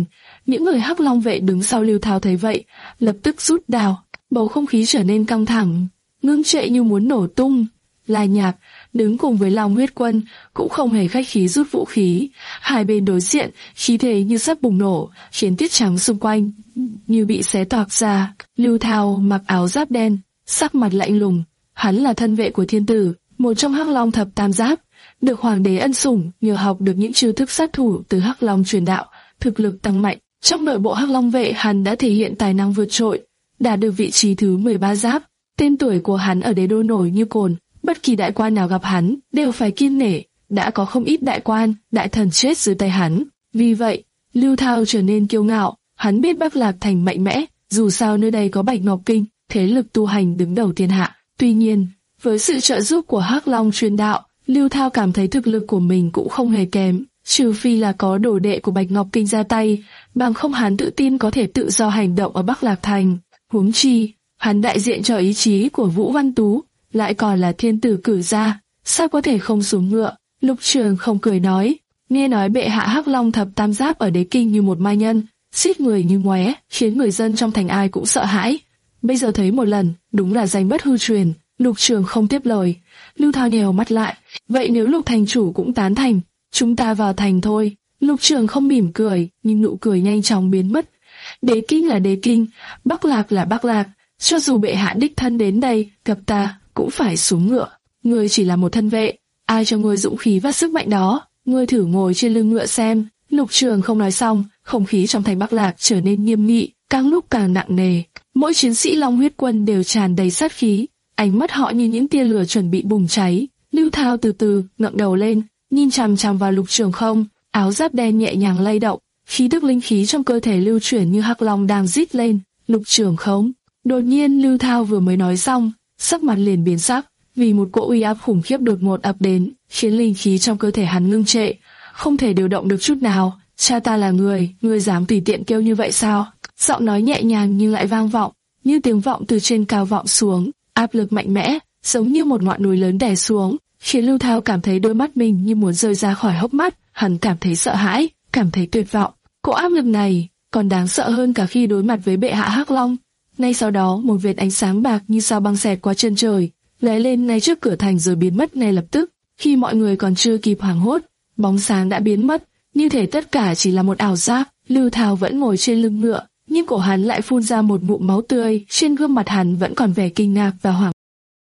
Những người Hắc Long vệ đứng sau Lưu Thao thấy vậy, lập tức rút đao. Bầu không khí trở nên căng thẳng, ngưng trệ như muốn nổ tung. La Nhạc đứng cùng với Long Huyết Quân cũng không hề khách khí rút vũ khí. Hai bên đối diện, khí thế như sắp bùng nổ, khiến tuyết trắng xung quanh như bị xé toạc ra. Lưu Thao mặc áo giáp đen, sắc mặt lạnh lùng. Hắn là thân vệ của thiên tử, một trong Hắc Long thập tam giáp, được hoàng đế ân sủng, nhờ học được những chiêu thức sát thủ từ Hắc Long truyền đạo, thực lực tăng mạnh. Trong nội bộ Hắc Long vệ, hắn đã thể hiện tài năng vượt trội, đạt được vị trí thứ mười ba giáp. Tên tuổi của hắn ở đế đô nổi như cồn, bất kỳ đại quan nào gặp hắn đều phải kiêng nể. Đã có không ít đại quan, đại thần chết dưới tay hắn. Vì vậy, Lưu Thao trở nên kiêu ngạo. Hắn biết Bắc Lạc Thành mạnh mẽ, dù sao nơi đây có Bạch Ngọc Kinh, thế lực tu hành đứng đầu thiên hạ. Tuy nhiên, với sự trợ giúp của Hắc Long truyền đạo, Lưu Thao cảm thấy thực lực của mình cũng không hề kém, trừ phi là có đồ đệ của Bạch Ngọc Kinh ra tay, bằng không hắn tự tin có thể tự do hành động ở Bắc Lạc Thành. Huống chi, hắn đại diện cho ý chí của Vũ Văn Tú, lại còn là thiên tử cử ra, sao có thể không xuống ngựa? Lục Trường không cười nói, nghe nói bệ hạ Hắc Long thập tam giáp ở đế kinh như một ma nhân, giết người như ngoé, khiến người dân trong thành ai cũng sợ hãi. Bây giờ thấy một lần, đúng là danh bất hư truyền. Lục Trường không tiếp lời. Lưu Thao nhèo mắt lại, vậy nếu Lục thành chủ cũng tán thành, chúng ta vào thành thôi. Lục Trường không mỉm cười, nhưng nụ cười nhanh chóng biến mất. Đế kinh là đế kinh, Bắc Lạc là Bắc Lạc, cho dù bệ hạ đích thân đến đây gặp ta, cũng phải xuống ngựa. Ngươi chỉ là một thân vệ, ai cho ngươi dũng khí và sức mạnh đó? Ngươi thử ngồi trên lưng ngựa xem. Lục Trường không nói xong, không khí trong thành Bắc Lạc trở nên nghiêm nghị, càng lúc càng nặng nề. Mỗi chiến sĩ Long Huyết Quân đều tràn đầy sát khí, ánh mắt họ như những tia lửa chuẩn bị bùng cháy. Lưu Thao từ từ ngẩng đầu lên, nhìn chằm chằm vào Lục Trường không, áo giáp đen nhẹ nhàng lay động, khí tức linh khí trong cơ thể lưu chuyển như hắc long đang rít lên. Lục Trường không. Đột nhiên Lưu Thao vừa mới nói xong, sắc mặt liền biến sắc, vì một cỗ uy áp khủng khiếp đột ngột ập đến, khiến linh khí trong cơ thể hắn ngưng trệ, không thể điều động được chút nào. Cha ta là người, ngươi dám tùy tiện kêu như vậy sao? Giọng nói nhẹ nhàng nhưng lại vang vọng, như tiếng vọng từ trên cao vọng xuống, áp lực mạnh mẽ, giống như một ngọn núi lớn đè xuống, khiến Lưu Thao cảm thấy đôi mắt mình như muốn rơi ra khỏi hốc mắt. Hắn cảm thấy sợ hãi, cảm thấy tuyệt vọng. Cỗ áp lực này còn đáng sợ hơn cả khi đối mặt với bệ hạ Hắc Long. Ngay sau đó, một vệt ánh sáng bạc như sao băng xẹt qua chân trời, lóe lên ngay trước cửa thành rồi biến mất ngay lập tức. Khi mọi người còn chưa kịp hoảng hốt, bóng sáng đã biến mất, như thể tất cả chỉ là một ảo giác. Lưu Thao vẫn ngồi trên lưng ngựa, nhưng cổ hắn lại phun ra một ngụm máu tươi, trên gương mặt hắn vẫn còn vẻ kinh ngạc và hoảng.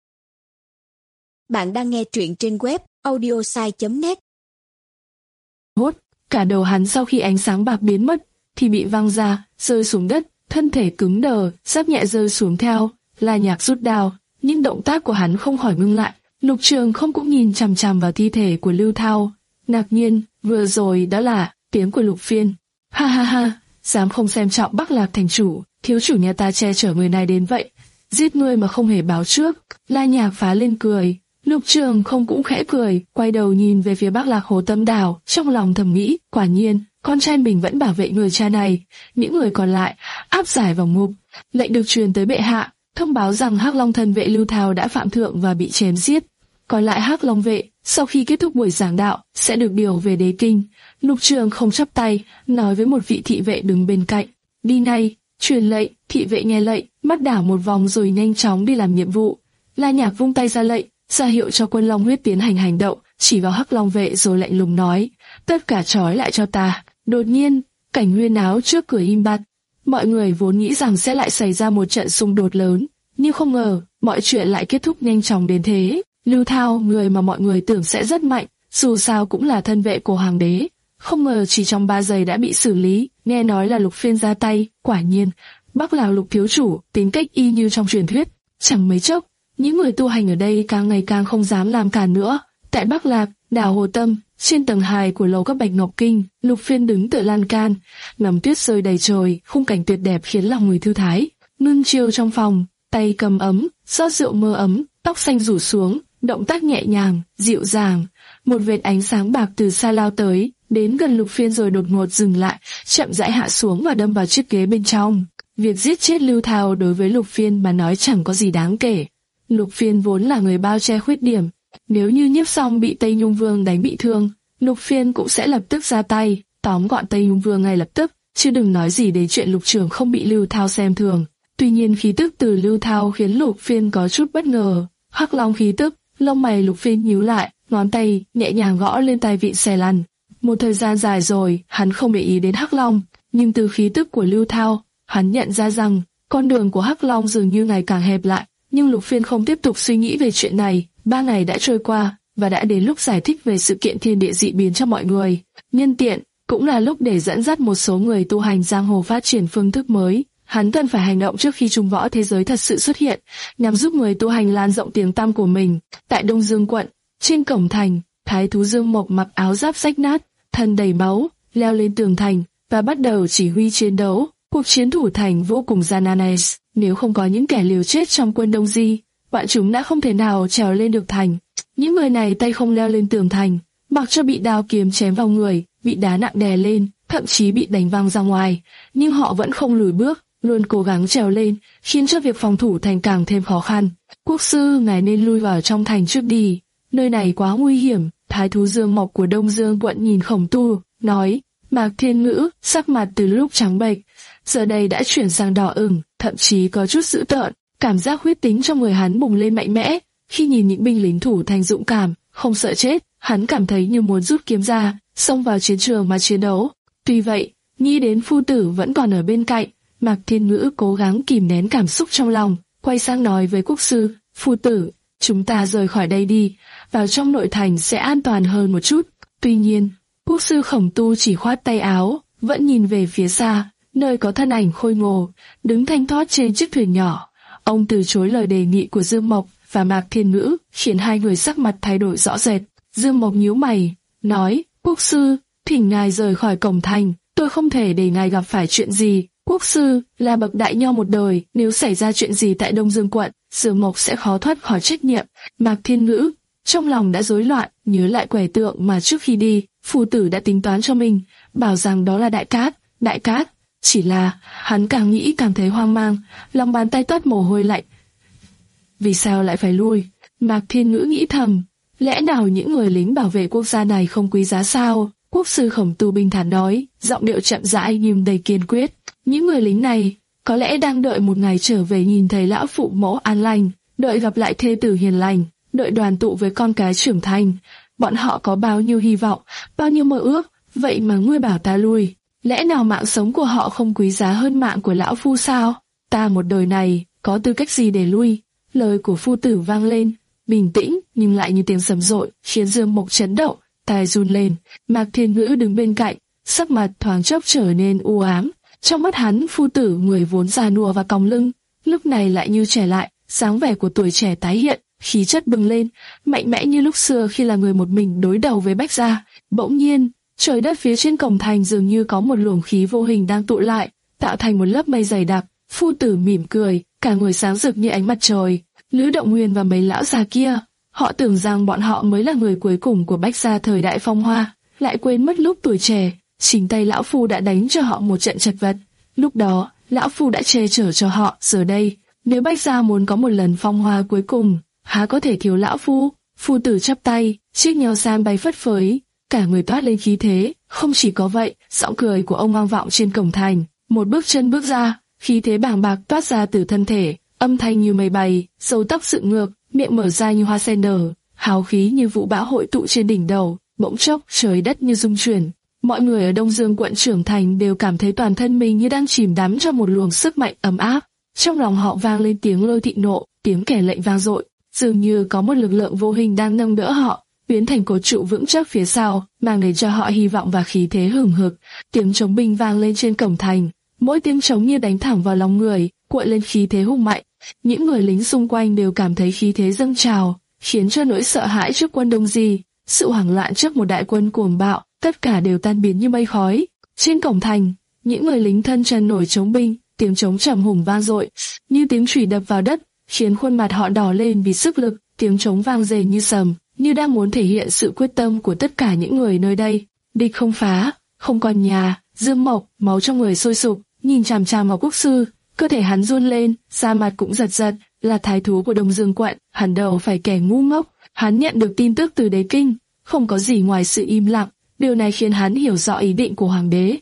Bạn đang nghe truyện trên web audiosai chấm net. Hốt, cả đầu hắn sau khi ánh sáng bạc biến mất thì bị văng ra, rơi xuống đất, thân thể cứng đờ, giáp nhẹ rơi xuống theo. La Nhạc rút đao, nhưng động tác của hắn không khỏi ngưng lại. Lục Trường không cũng nhìn chằm chằm vào thi thể của Lưu Thao. Ngạc nhiên, vừa rồi đó là tiếng của Lục Phiên. Ha ha ha, dám không xem trọng Bắc Lạc thành chủ, thiếu chủ nhà ta che chở người này đến vậy, giết ngươi mà không hề báo trước. La Nhạc phá lên cười. Lục Trường không cũng khẽ cười, quay đầu nhìn về phía Bắc Lạc Hồ Tâm Đảo, trong lòng thầm nghĩ, quả nhiên, con trai mình vẫn bảo vệ người cha này. Những người còn lại áp giải vào ngục. Lệnh được truyền tới bệ hạ, thông báo rằng Hắc Long thân vệ Lưu Thao đã phạm thượng và bị chém giết. Còn lại Hắc Long vệ, sau khi kết thúc buổi giảng đạo, sẽ được điều về đế kinh. Lục Trường không chắp tay, nói với một vị thị vệ đứng bên cạnh, đi ngay, truyền lệnh. Thị vệ nghe lệnh, mắt đảo một vòng rồi nhanh chóng đi làm nhiệm vụ. La Nhạc vung tay ra lệnh, ra hiệu cho quân Long Huyết tiến hành hành động, chỉ vào Hắc Long vệ rồi lạnh lùng nói, tất cả trói lại cho ta. Đột nhiên, cảnh huyên áo trước cửa im bặt. Mọi người vốn nghĩ rằng sẽ lại xảy ra một trận xung đột lớn, nhưng không ngờ, mọi chuyện lại kết thúc nhanh chóng đến thế. Lưu Thao, người mà mọi người tưởng sẽ rất mạnh, dù sao cũng là thân vệ của hoàng đế, không ngờ chỉ trong ba giây đã bị xử lý. Nghe nói là Lục Phiên ra tay, quả nhiên, Bắc Lạc Lục thiếu chủ, tính cách y như trong truyền thuyết. Chẳng mấy chốc, những người tu hành ở đây càng ngày càng không dám làm cản nữa. Tại Bắc Lạc, đảo Hồ Tâm, trên tầng hai của lầu các Bạch Ngọc Kinh, Lục Phiên đứng tựa lan can, ngắm tuyết rơi đầy trời, khung cảnh tuyệt đẹp khiến lòng người thư thái. Ngưng chiều trong phòng, tay cầm ấm, rót rượu mơ ấm, tóc xanh rủ xuống, động tác nhẹ nhàng, dịu dàng. Một vệt ánh sáng bạc từ xa lao tới, đến gần Lục Phiên rồi đột ngột dừng lại, chậm rãi hạ xuống và đâm vào chiếc ghế bên trong. Việc giết chết Lưu Thao đối với Lục Phiên mà nói chẳng có gì đáng kể. Lục Phiên vốn là người bao che khuyết điểm, nếu như Nhiếp Song bị Tây Nhung Vương đánh bị thương, Lục Phiên cũng sẽ lập tức ra tay, tóm gọn Tây Nhung Vương ngay lập tức. chứ đừng nói gì đến chuyện Lục Trường không bị Lưu Thao xem thường. Tuy nhiên khí tức từ Lưu Thao khiến Lục Phiên có chút bất ngờ. Hắc Long khí tức, lông mày Lục Phiên nhíu lại, ngón tay nhẹ nhàng gõ lên tay vịn xe lăn. Một thời gian dài rồi, hắn không để ý đến Hắc Long, nhưng từ khí tức của Lưu Thao, hắn nhận ra rằng con đường của Hắc Long dường như ngày càng hẹp lại. Nhưng Lục Phiên không tiếp tục suy nghĩ về chuyện này. Ba ngày đã trôi qua, và đã đến lúc giải thích về sự kiện thiên địa dị biến cho mọi người. Nhân tiện, cũng là lúc để dẫn dắt một số người tu hành giang hồ phát triển phương thức mới. Hắn cần phải hành động trước khi trung võ thế giới thật sự xuất hiện, nhằm giúp người tu hành lan rộng tiếng tăm của mình. Tại Đông Dương quận, trên cổng thành, Thái thú Dương Mộc mặc áo giáp rách nát, thân đầy máu, leo lên tường thành và bắt đầu chỉ huy chiến đấu. Cuộc chiến thủ thành vô cùng gian nan, nếu không có những kẻ liều chết trong quân Đông Di, bọn chúng đã không thể nào trèo lên được thành. Những người này tay không leo lên tường thành, mặc cho bị đao kiếm chém vào người, bị đá nặng đè lên, thậm chí bị đánh văng ra ngoài, nhưng họ vẫn không lùi bước, luôn cố gắng trèo lên, khiến cho việc phòng thủ thành càng thêm khó khăn. Quốc sư, ngài nên lui vào trong thành trước đi, nơi này quá nguy hiểm. Thái thú Dương Mộc của Đông Dương quận nhìn Khổng Tu, nói. Mạc Thiên Ngữ sắc mặt từ lúc trắng bệch, giờ đây đã chuyển sang đỏ ửng, thậm chí có chút dữ tợn. Cảm giác huyết tính trong người hắn bùng lên mạnh mẽ khi nhìn những binh lính thủ thành dũng cảm, không sợ chết. Hắn cảm thấy như muốn rút kiếm ra, xông vào chiến trường mà chiến đấu. Tuy vậy, nghĩ đến phu tử vẫn còn ở bên cạnh, Mạc Thiên Ngữ cố gắng kìm nén cảm xúc trong lòng, quay sang nói với quốc sư, phu tử, chúng ta rời khỏi đây đi, vào trong nội thành sẽ an toàn hơn một chút. Tuy nhiên, quốc sư Khổng Tu chỉ khoát tay áo, vẫn nhìn về phía xa, nơi có thân ảnh khôi ngô, đứng thanh thoát trên chiếc thuyền nhỏ. Ông từ chối lời đề nghị của Dương Mộc và Mạc Thiên Ngữ, khiến hai người sắc mặt thay đổi rõ rệt. Dương Mộc nhíu mày, nói, quốc sư, thỉnh ngài rời khỏi cổng thành, tôi không thể để ngài gặp phải chuyện gì. Quốc sư là bậc đại nho một đời, nếu xảy ra chuyện gì tại Đông Dương quận, Dương Mộc sẽ khó thoát khỏi trách nhiệm. Mạc Thiên Ngữ trong lòng đã rối loạn, nhớ lại quẻ tượng mà trước khi đi, phu tử đã tính toán cho mình, bảo rằng đó là Đại Cát. Đại Cát, chỉ là hắn càng nghĩ càng thấy hoang mang, lòng bàn tay toát mồ hôi lạnh. Vì sao lại phải lui? Mạc Thiên Ngữ nghĩ thầm, lẽ nào những người lính bảo vệ quốc gia này không quý giá sao? Quốc sư Khổng Tu bình thản nói, giọng điệu chậm rãi nhưng đầy kiên quyết. Những người lính này có lẽ đang đợi một ngày trở về nhìn thấy lão phụ mẫu an lành, đợi gặp lại thê tử hiền lành, đợi đoàn tụ với con cái trưởng thành. Bọn họ có bao nhiêu hy vọng, bao nhiêu mơ ước, vậy mà ngươi bảo ta lui. Lẽ nào mạng sống của họ không quý giá hơn mạng của lão phu sao? Ta một đời này có tư cách gì để lui? Lời của phu tử vang lên, bình tĩnh nhưng lại như tiếng sấm dội, khiến Dương Mộc chấn động, tai run lên. Mạc Thiên Ngữ đứng bên cạnh, sắc mặt thoáng chốc trở nên u ám. Trong mắt hắn, phu tử người vốn già nua và còng lưng, lúc này lại như trẻ lại, dáng vẻ của tuổi trẻ tái hiện, khí chất bừng lên, mạnh mẽ như lúc xưa khi là người một mình đối đầu với Bách Gia. Bỗng nhiên, trời đất phía trên cổng thành dường như có một luồng khí vô hình đang tụ lại, tạo thành một lớp mây dày đặc. Phu tử mỉm cười, cả người sáng rực như ánh mặt trời. Lữ Động Nguyên và mấy lão già kia, họ tưởng rằng bọn họ mới là người cuối cùng của Bách Gia thời đại phong hoa, lại quên mất lúc tuổi trẻ, chính tay lão phu đã đánh cho họ một trận chật vật. Lúc đó, lão phu đã che chở cho họ, giờ đây, nếu Bách Gia muốn có một lần phong hoa cuối cùng, há có thể thiếu lão phu? Phu tử chắp tay, chiếc nho sam bay phất phới, cả người toát lên khí thế. Không chỉ có vậy, giọng cười của ông vang vọng trên cổng thành. Một bước chân bước ra, khí thế bàng bạc toát ra từ thân thể, âm thanh như mây bay, râu tóc dựng ngược, miệng mở ra như hoa sen nở, hào khí như vũ bão hội tụ trên đỉnh đầu. Bỗng chốc, trời đất như rung chuyển. Mọi người ở Đông Dương quận trưởng thành đều cảm thấy toàn thân mình như đang chìm đắm trong một luồng sức mạnh ấm áp. Trong lòng họ vang lên tiếng lôi thị nộ, tiếng kẻ lệnh vang dội, dường như có một lực lượng vô hình đang nâng đỡ họ, biến thành cột trụ vững chắc phía sau, mang đến cho họ hy vọng và khí thế hừng hực. Tiếng trống binh vang lên trên cổng thành, mỗi tiếng trống như đánh thẳng vào lòng người, cuộn lên khí thế hùng mạnh. Những người lính xung quanh đều cảm thấy khí thế dâng trào, khiến cho nỗi sợ hãi trước quân Đông Di, sự hoảng loạn trước một đại quân cuồng bạo, tất cả đều tan biến như mây khói. Trên cổng thành, những người lính thân chân nổi trống binh, tiếng trống trầm hùng vang dội, như tiếng chùy đập vào đất, khiến khuôn mặt họ đỏ lên vì sức lực. Tiếng trống vang rền như sầm, như đang muốn thể hiện sự quyết tâm của tất cả những người nơi đây. Địch không phá, không còn nhà. Dương Mộc, máu trong người sôi sục, nhìn chằm chằm vào quốc sư, cơ thể hắn run lên, da mặt cũng giật giật. Là thái thú của Đông Dương quận, hắn đâu phải kẻ ngu ngốc. Hắn nhận được tin tức từ đế kinh, không có gì ngoài sự im lặng. Điều này khiến hắn hiểu rõ ý định của hoàng đế.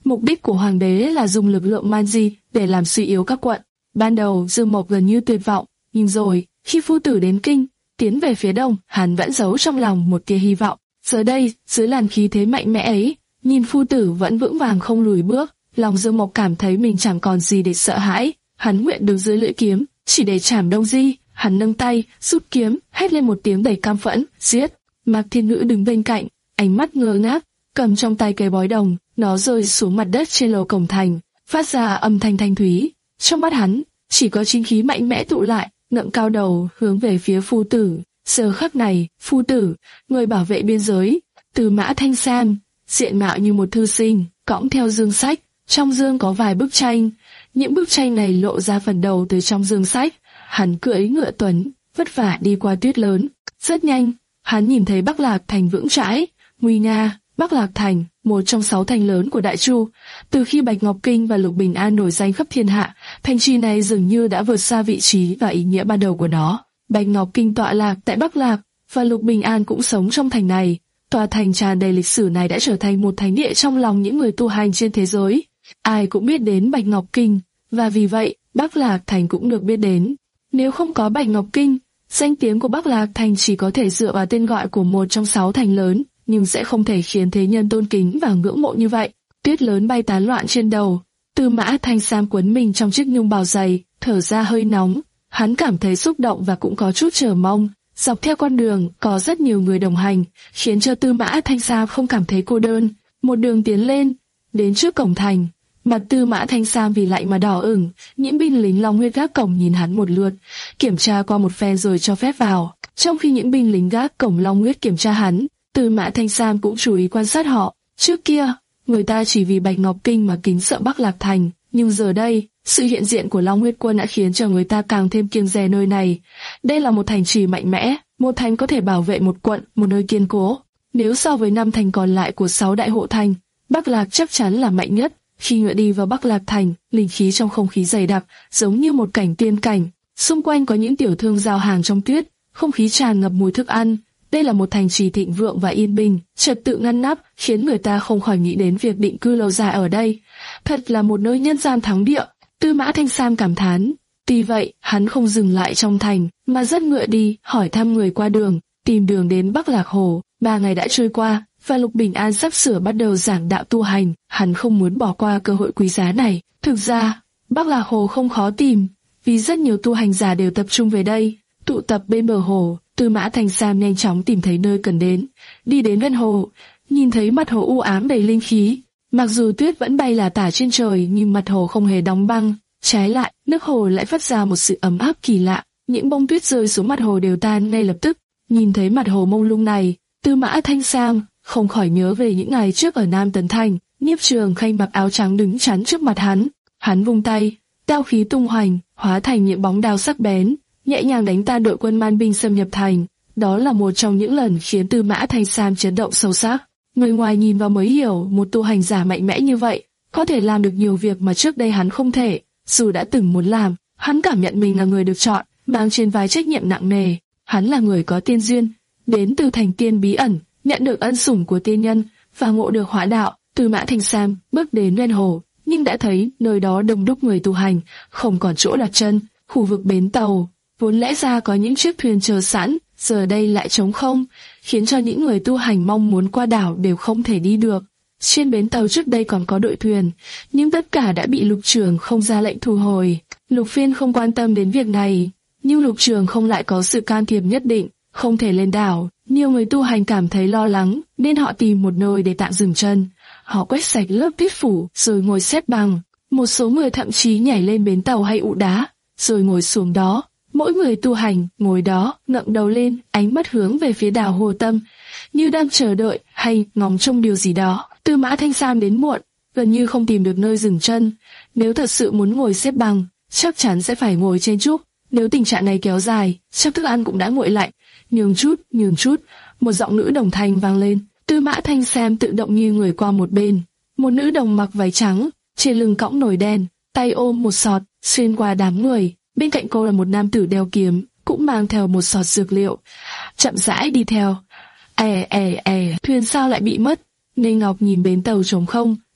Mục đích của hoàng đế là dùng lực lượng Manji để làm suy yếu các quận. Ban đầu Dương Mộc gần như tuyệt vọng, nhưng rồi, khi phu tử đến kinh, tiến về phía đông, hắn vẫn giấu trong lòng một tia hy vọng. Giờ đây, dưới làn khí thế mạnh mẽ ấy, nhìn phu tử vẫn vững vàng không lùi bước, lòng Dương Mộc cảm thấy mình chẳng còn gì để sợ hãi. Hắn nguyện đứng dưới lưỡi kiếm, chỉ để chảm Đông Di. Hắn nâng tay, rút kiếm, hét lên một tiếng đầy cam phẫn, giết. Mạc Thiên Ngữ đứng bên cạnh, ánh mắt ngơ ngác, cầm trong tay cây bói đồng, nó rơi xuống mặt đất trên lầu cổng thành, phát ra âm thanh thanh thúy. Trong mắt hắn, chỉ có chính khí mạnh mẽ tụ lại, ngẩng cao đầu hướng về phía phu tử. Giờ khắc này, phu tử, người bảo vệ biên giới, Tư Mã Thanh Sam, diện mạo như một thư sinh, cõng theo dương sách. Trong dương có vài bức tranh, những bức tranh này lộ ra phần đầu từ trong dương sách. Hắn cưỡi ngựa tuấn, vất vả đi qua tuyết lớn. Rất nhanh, hắn nhìn thấy Bắc Lạc Thành vững chãi, nguy nga. Bắc Lạc Thành, một trong sáu thành lớn của Đại Chu. Từ khi Bạch Ngọc Kinh và Lục Bình An nổi danh khắp thiên hạ, thành trì này dường như đã vượt xa vị trí và ý nghĩa ban đầu của nó. Bạch Ngọc Kinh tọa lạc tại Bắc Lạc, và Lục Bình An cũng sống trong thành này. Tòa thành tràn đầy lịch sử này đã trở thành một thánh địa trong lòng những người tu hành trên thế giới. Ai cũng biết đến Bạch Ngọc Kinh, và vì vậy, Bắc Lạc Thành cũng được biết đến. Nếu không có Bạch Ngọc Kinh, danh tiếng của Bắc Lạc Thành chỉ có thể dựa vào tên gọi của một trong sáu thành lớn, nhưng sẽ không thể khiến thế nhân tôn kính và ngưỡng mộ như vậy. Tuyết lớn bay tán loạn trên đầu, Tư Mã Thanh Sam quấn mình trong chiếc nhung bào dày, thở ra hơi nóng. Hắn cảm thấy xúc động và cũng có chút chờ mong. Dọc theo con đường có rất nhiều người đồng hành, khiến cho Tư Mã Thanh Sam không cảm thấy cô đơn. Một đường tiến lên, đến trước cổng thành, mặt Tư Mã Thanh Sam vì lạnh mà đỏ ửng. Những binh lính Long Huyết gác cổng nhìn hắn một lượt, kiểm tra qua một phen rồi cho phép vào. Trong khi những binh lính gác cổng Long Huyết kiểm tra hắn, Tư Mã Thanh Sam cũng chú ý quan sát họ. Trước kia, người ta chỉ vì Bạch Ngọc Kinh mà kính sợ Bắc Lạc Thành, nhưng giờ đây, sự hiện diện của Long Huyết quân đã khiến cho người ta càng thêm kiêng dè nơi này. Đây là một thành trì mạnh mẽ, một thành có thể bảo vệ một quận, một nơi kiên cố. Nếu so với năm thành còn lại của sáu đại hộ thành, Bắc Lạc chắc chắn là mạnh nhất. Khi ngựa đi vào Bắc Lạc Thành, linh khí trong không khí dày đặc, giống như một cảnh tiên cảnh. Xung quanh có những tiểu thương giao hàng trong tuyết, không khí tràn ngập mùi thức ăn. Đây là một thành trì thịnh vượng và yên bình, trật tự ngăn nắp, khiến người ta không khỏi nghĩ đến việc định cư lâu dài ở đây. Thật là một nơi nhân gian thắng địa, Tư Mã Thanh Sam cảm thán. Tuy vậy, hắn không dừng lại trong thành, mà dắt ngựa đi, hỏi thăm người qua đường, tìm đường đến Bắc Lạc Hồ. Ba ngày đã trôi qua, và Lục Bình An sắp sửa bắt đầu giảng đạo tu hành, hắn không muốn bỏ qua cơ hội quý giá này. Thực ra, Bắc Lạc Hồ không khó tìm, vì rất nhiều tu hành giả đều tập trung về đây, tụ tập bên bờ hồ. Tư Mã Thanh Sam nhanh chóng tìm thấy nơi cần đến, đi đến ven hồ, nhìn thấy mặt hồ u ám đầy linh khí. Mặc dù tuyết vẫn bay là tả trên trời, nhưng mặt hồ không hề đóng băng, trái lại, nước hồ lại phát ra một sự ấm áp kỳ lạ. Những bông tuyết rơi xuống mặt hồ đều tan ngay lập tức. Nhìn thấy mặt hồ mông lung này, Tư Mã Thanh Sam không khỏi nhớ về những ngày trước ở Nam Tấn Thành. Nhiếp Trường Khanh mặc áo trắng đứng chắn trước mặt hắn, hắn vung tay, đao khí tung hoành, hóa thành những bóng đao sắc bén, nhẹ nhàng đánh tan đội quân man binh xâm nhập thành. Đó là một trong những lần khiến Tư Mã Thanh Sam chấn động sâu sắc. Người ngoài nhìn vào mới hiểu, một tu hành giả mạnh mẽ như vậy có thể làm được nhiều việc mà trước đây hắn không thể. Dù đã từng muốn làm, hắn cảm nhận mình là người được chọn, mang trên vai trách nhiệm nặng nề. Hắn là người có tiên duyên, đến từ thành tiên bí ẩn, nhận được ân sủng của tiên nhân và ngộ được hỏa đạo. Tư Mã Thanh Sam bước đến ven hồ, nhưng đã thấy nơi đó đông đúc người tu hành, không còn chỗ đặt chân. Khu vực bến tàu vốn lẽ ra có những chiếc thuyền chờ sẵn, giờ đây lại trống không, khiến cho những người tu hành mong muốn qua đảo đều không thể đi được. Trên bến tàu trước đây còn có đội thuyền, nhưng tất cả đã bị Lục Trường không ra lệnh thu hồi. Lục Phiên không quan tâm đến việc này, nhưng Lục Trường không lại có sự can thiệp nhất định, không thể lên đảo. Nhiều người tu hành cảm thấy lo lắng, nên họ tìm một nơi để tạm dừng chân. Họ quét sạch lớp tuyết phủ, rồi ngồi xếp bằng. Một số người thậm chí nhảy lên bến tàu hay ụ đá, rồi ngồi xuống đó. Mỗi người tu hành ngồi đó, ngẩng đầu lên, ánh mắt hướng về phía đảo Hồ Tâm, như đang chờ đợi hay ngóng trông điều gì đó. Tư Mã Thanh Sam đến muộn, gần như không tìm được nơi dừng chân. Nếu thật sự muốn ngồi xếp bằng, chắc chắn sẽ phải ngồi trên trúc. Nếu tình trạng này kéo dài, chắc thức ăn cũng đã nguội lạnh. Nhường chút, nhường chút, một giọng nữ đồng thanh vang lên. Tư Mã Thanh Sam tự động như người qua một bên. Một nữ đồng mặc váy trắng, trên lưng cõng nồi đen, tay ôm một sọt, xuyên qua đám người. Bên cạnh cô là một nam tử đeo kiếm, cũng mang theo một sọt dược liệu, chậm rãi đi theo. È è è, thuyền sao lại bị mất? Ninh Ngọc nhìn bến tàu trống không,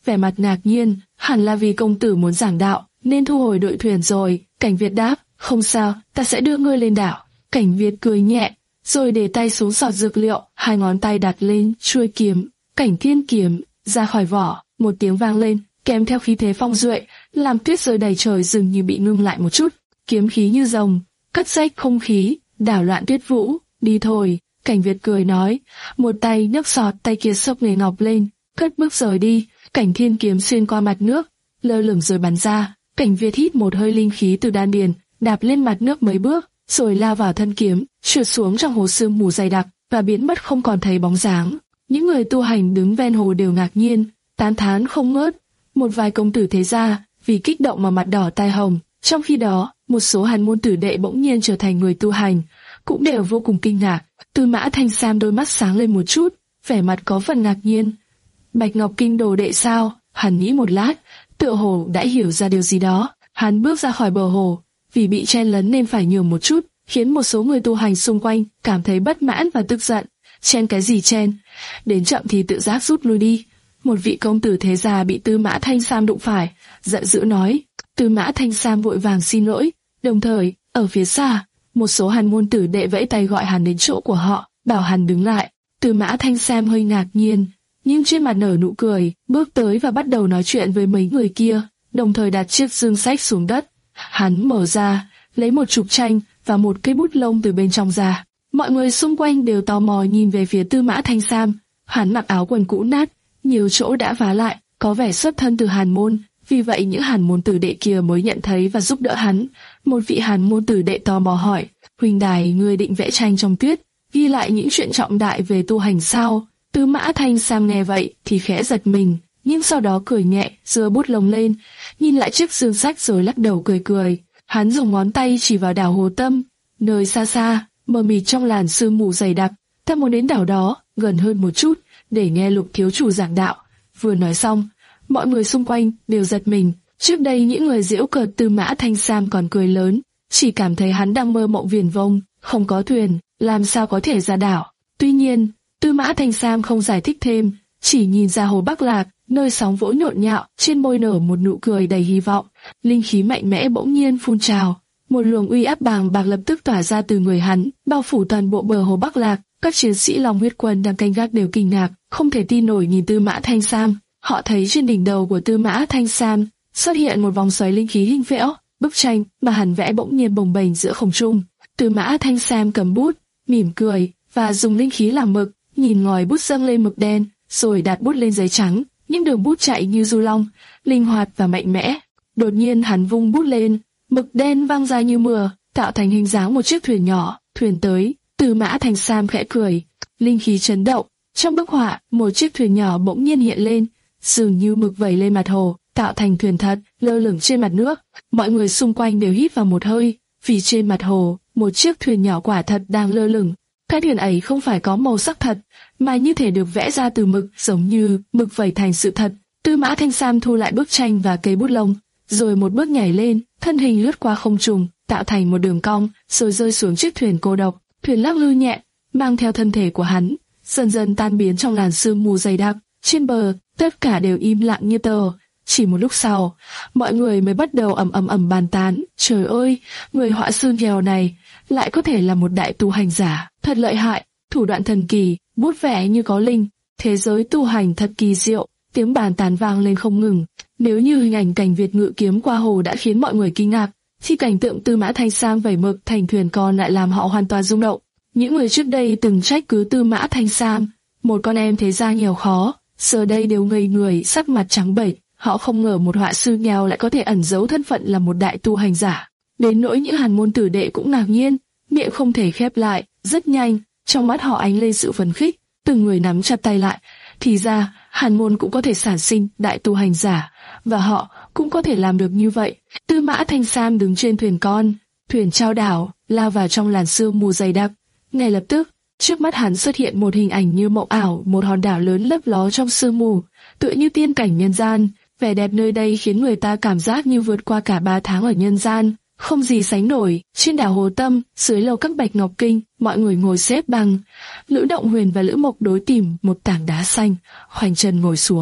vẻ mặt ngạc nhiên, hẳn là vì công tử muốn giảng đạo, nên thu hồi đội thuyền rồi. Cảnh Việt đáp, không sao, ta sẽ đưa ngươi lên đảo. Cảnh Việt cười nhẹ, rồi để tay xuống sọt dược liệu, hai ngón tay đặt lên chuôi kiếm, Cảnh Thiên kiếm ra khỏi vỏ, một tiếng vang lên, kèm theo khí thế phong duệ, làm tuyết rơi đầy trời dường như bị ngưng lại một chút. Kiếm khí như rồng, cắt rách không khí, đảo loạn tuyết vũ. Đi thôi, Cảnh Việt cười nói, một tay nhấc sọt, tay kia xốc nghề ngọc lên, cất bước rời đi. Cảnh Thiên kiếm xuyên qua mặt nước, lơ lửng rồi bắn ra. Cảnh Việt hít một hơi linh khí từ đan điền, đạp lên mặt nước mấy bước, rồi lao vào thân kiếm, trượt xuống trong hồ sương mù dày đặc và biến mất không còn thấy bóng dáng. Những người tu hành đứng ven hồ đều ngạc nhiên, tán thán không ngớt. Một vài công tử thế gia vì kích động mà mặt đỏ tai hồng. Trong khi đó, một số hàn môn tử đệ bỗng nhiên trở thành người tu hành, cũng đều vô cùng kinh ngạc. Tư Mã Thanh Sam đôi mắt sáng lên một chút, vẻ mặt có phần ngạc nhiên. Bạch Ngọc Kinh đồ đệ sao? Hắn nghĩ một lát, tựa hồ đã hiểu ra điều gì đó. Hắn bước ra khỏi bờ hồ, vì bị chen lấn nên phải nhường một chút, khiến một số người tu hành xung quanh cảm thấy bất mãn và tức giận. Chen cái gì chen? Đến chậm thì tự giác rút lui đi. Một vị công tử thế gia bị Tư Mã Thanh Sam đụng phải, giận dữ nói. Tư Mã Thanh Sam vội vàng xin lỗi, đồng thời, ở phía xa, một số hàn môn tử đệ vẫy tay gọi hắn đến chỗ của họ, bảo hắn đứng lại. Tư Mã Thanh Sam hơi ngạc nhiên, nhưng trên mặt nở nụ cười, bước tới và bắt đầu nói chuyện với mấy người kia, đồng thời đặt chiếc dương sách xuống đất. Hắn mở ra, lấy một trục tranh và một cây bút lông từ bên trong ra. Mọi người xung quanh đều tò mò nhìn về phía Tư Mã Thanh Sam. Hắn mặc áo quần cũ nát, nhiều chỗ đã vá lại, có vẻ xuất thân từ hàn môn, vì vậy những hàn môn tử đệ kia mới nhận thấy và giúp đỡ hắn. Một vị hàn môn tử đệ tò mò hỏi, huynh đài, ngươi định vẽ tranh trong tuyết, ghi lại những chuyện trọng đại về tu hành sao? Tư Mã Thanh Sam nghe vậy thì khẽ giật mình, nhưng sau đó cười nhẹ, giơ bút lông lên, nhìn lại chiếc dương sách rồi lắc đầu cười cười. Hắn dùng ngón tay chỉ vào đảo Hồ Tâm, nơi xa xa, mờ mịt trong làn sương mù dày đặc. Ta muốn đến đảo đó, gần hơn một chút, để nghe Lục thiếu chủ giảng đạo. Vừa nói xong, mọi người xung quanh đều giật mình. Trước đây những người giễu cợt Tư Mã Thanh Sam còn cười lớn, chỉ cảm thấy hắn đang mơ mộng viển vông, không có thuyền, làm sao có thể ra đảo. Tuy nhiên, Tư Mã Thanh Sam không giải thích thêm, chỉ nhìn ra hồ Bắc Lạc, nơi sóng vỗ nhộn nhạo, trên môi nở một nụ cười đầy hy vọng. Linh khí mạnh mẽ bỗng nhiên phun trào, một luồng uy áp bàng bạc lập tức tỏa ra từ người hắn, bao phủ toàn bộ bờ hồ Bắc Lạc. Các chiến sĩ Long Huyết Quân đang canh gác đều kinh ngạc, không thể tin nổi nhìn Tư Mã Thanh Sam. Họ thấy trên đỉnh đầu của Tư Mã Thanh Sam xuất hiện một vòng xoáy linh khí hình vẽo, bức tranh mà hắn vẽ bỗng nhiên bồng bềnh giữa không trung. Tư Mã Thanh Sam cầm bút, mỉm cười và dùng linh khí làm mực, nhìn ngòi bút dâng lên mực đen, rồi đặt bút lên giấy trắng. Những đường bút chạy như du long, linh hoạt và mạnh mẽ. Đột nhiên hắn vung bút lên, mực đen văng ra như mưa, tạo thành hình dáng một chiếc thuyền nhỏ. Thuyền tới. Tư Mã Thanh Sam khẽ cười, linh khí chấn động. Trong bức họa, một chiếc thuyền nhỏ bỗng nhiên hiện lên, dường như mực vẩy lên mặt hồ, tạo thành thuyền thật, lơ lửng trên mặt nước. Mọi người xung quanh đều hít vào một hơi, vì trên mặt hồ, một chiếc thuyền nhỏ quả thật đang lơ lửng. Cái thuyền ấy không phải có màu sắc thật, mà như thể được vẽ ra từ mực, giống như mực vẩy thành sự thật. Tư Mã Thanh Sam thu lại bức tranh và cây bút lông, rồi một bước nhảy lên, thân hình lướt qua không trung, tạo thành một đường cong, rồi rơi xuống chiếc thuyền cô độc. Thuyền lắc lư nhẹ, mang theo thân thể của hắn, dần dần tan biến trong làn sương mù dày đặc. Trên bờ, tất cả đều im lặng như tờ. Chỉ một lúc sau, mọi người mới bắt đầu ầm ầm ầm bàn tán. Trời ơi, người họa sư nghèo này lại có thể là một đại tu hành giả, thật lợi hại, thủ đoạn thần kỳ, bút vẽ như có linh, thế giới tu hành thật kỳ diệu. Tiếng bàn tán vang lên không ngừng. Nếu như hình ảnh Cảnh Việt ngự kiếm qua hồ đã khiến mọi người kinh ngạc, thì cảnh tượng Tư Mã Thanh Sam vẩy mực thành thuyền con lại làm họ hoàn toàn rung động. Những người trước đây từng trách cứ Tư Mã Thanh Sam, một con em thế gia nghèo khó, giờ đây đều ngây người, sắc mặt trắng bệch. Họ không ngờ một họa sư nghèo lại có thể ẩn giấu thân phận là một đại tu hành giả. Đến nỗi những hàn môn tử đệ cũng ngạc nhiên, miệng không thể khép lại. Rất nhanh, trong mắt họ ánh lên sự phấn khích, từng người nắm chặt tay lại. Thì ra, hàn môn cũng có thể sản sinh đại tu hành giả, và họ cũng có thể làm được như vậy. Tư Mã Thanh Sam đứng trên thuyền con, thuyền chao đảo, lao vào trong làn sương mù dày đặc. Ngay lập tức, trước mắt hắn xuất hiện một hình ảnh như mộng ảo, một hòn đảo lớn lấp ló trong sương mù, tựa như tiên cảnh nhân gian. Vẻ đẹp nơi đây khiến người ta cảm giác như vượt qua cả ba tháng ở nhân gian, không gì sánh nổi. Trên đảo Hồ Tâm, dưới lầu các Bạch Ngọc Kinh, mọi người ngồi xếp bằng. Lữ Động Huyền và Lữ Mộc đối tìm một tảng đá xanh, khoanh chân ngồi xuống.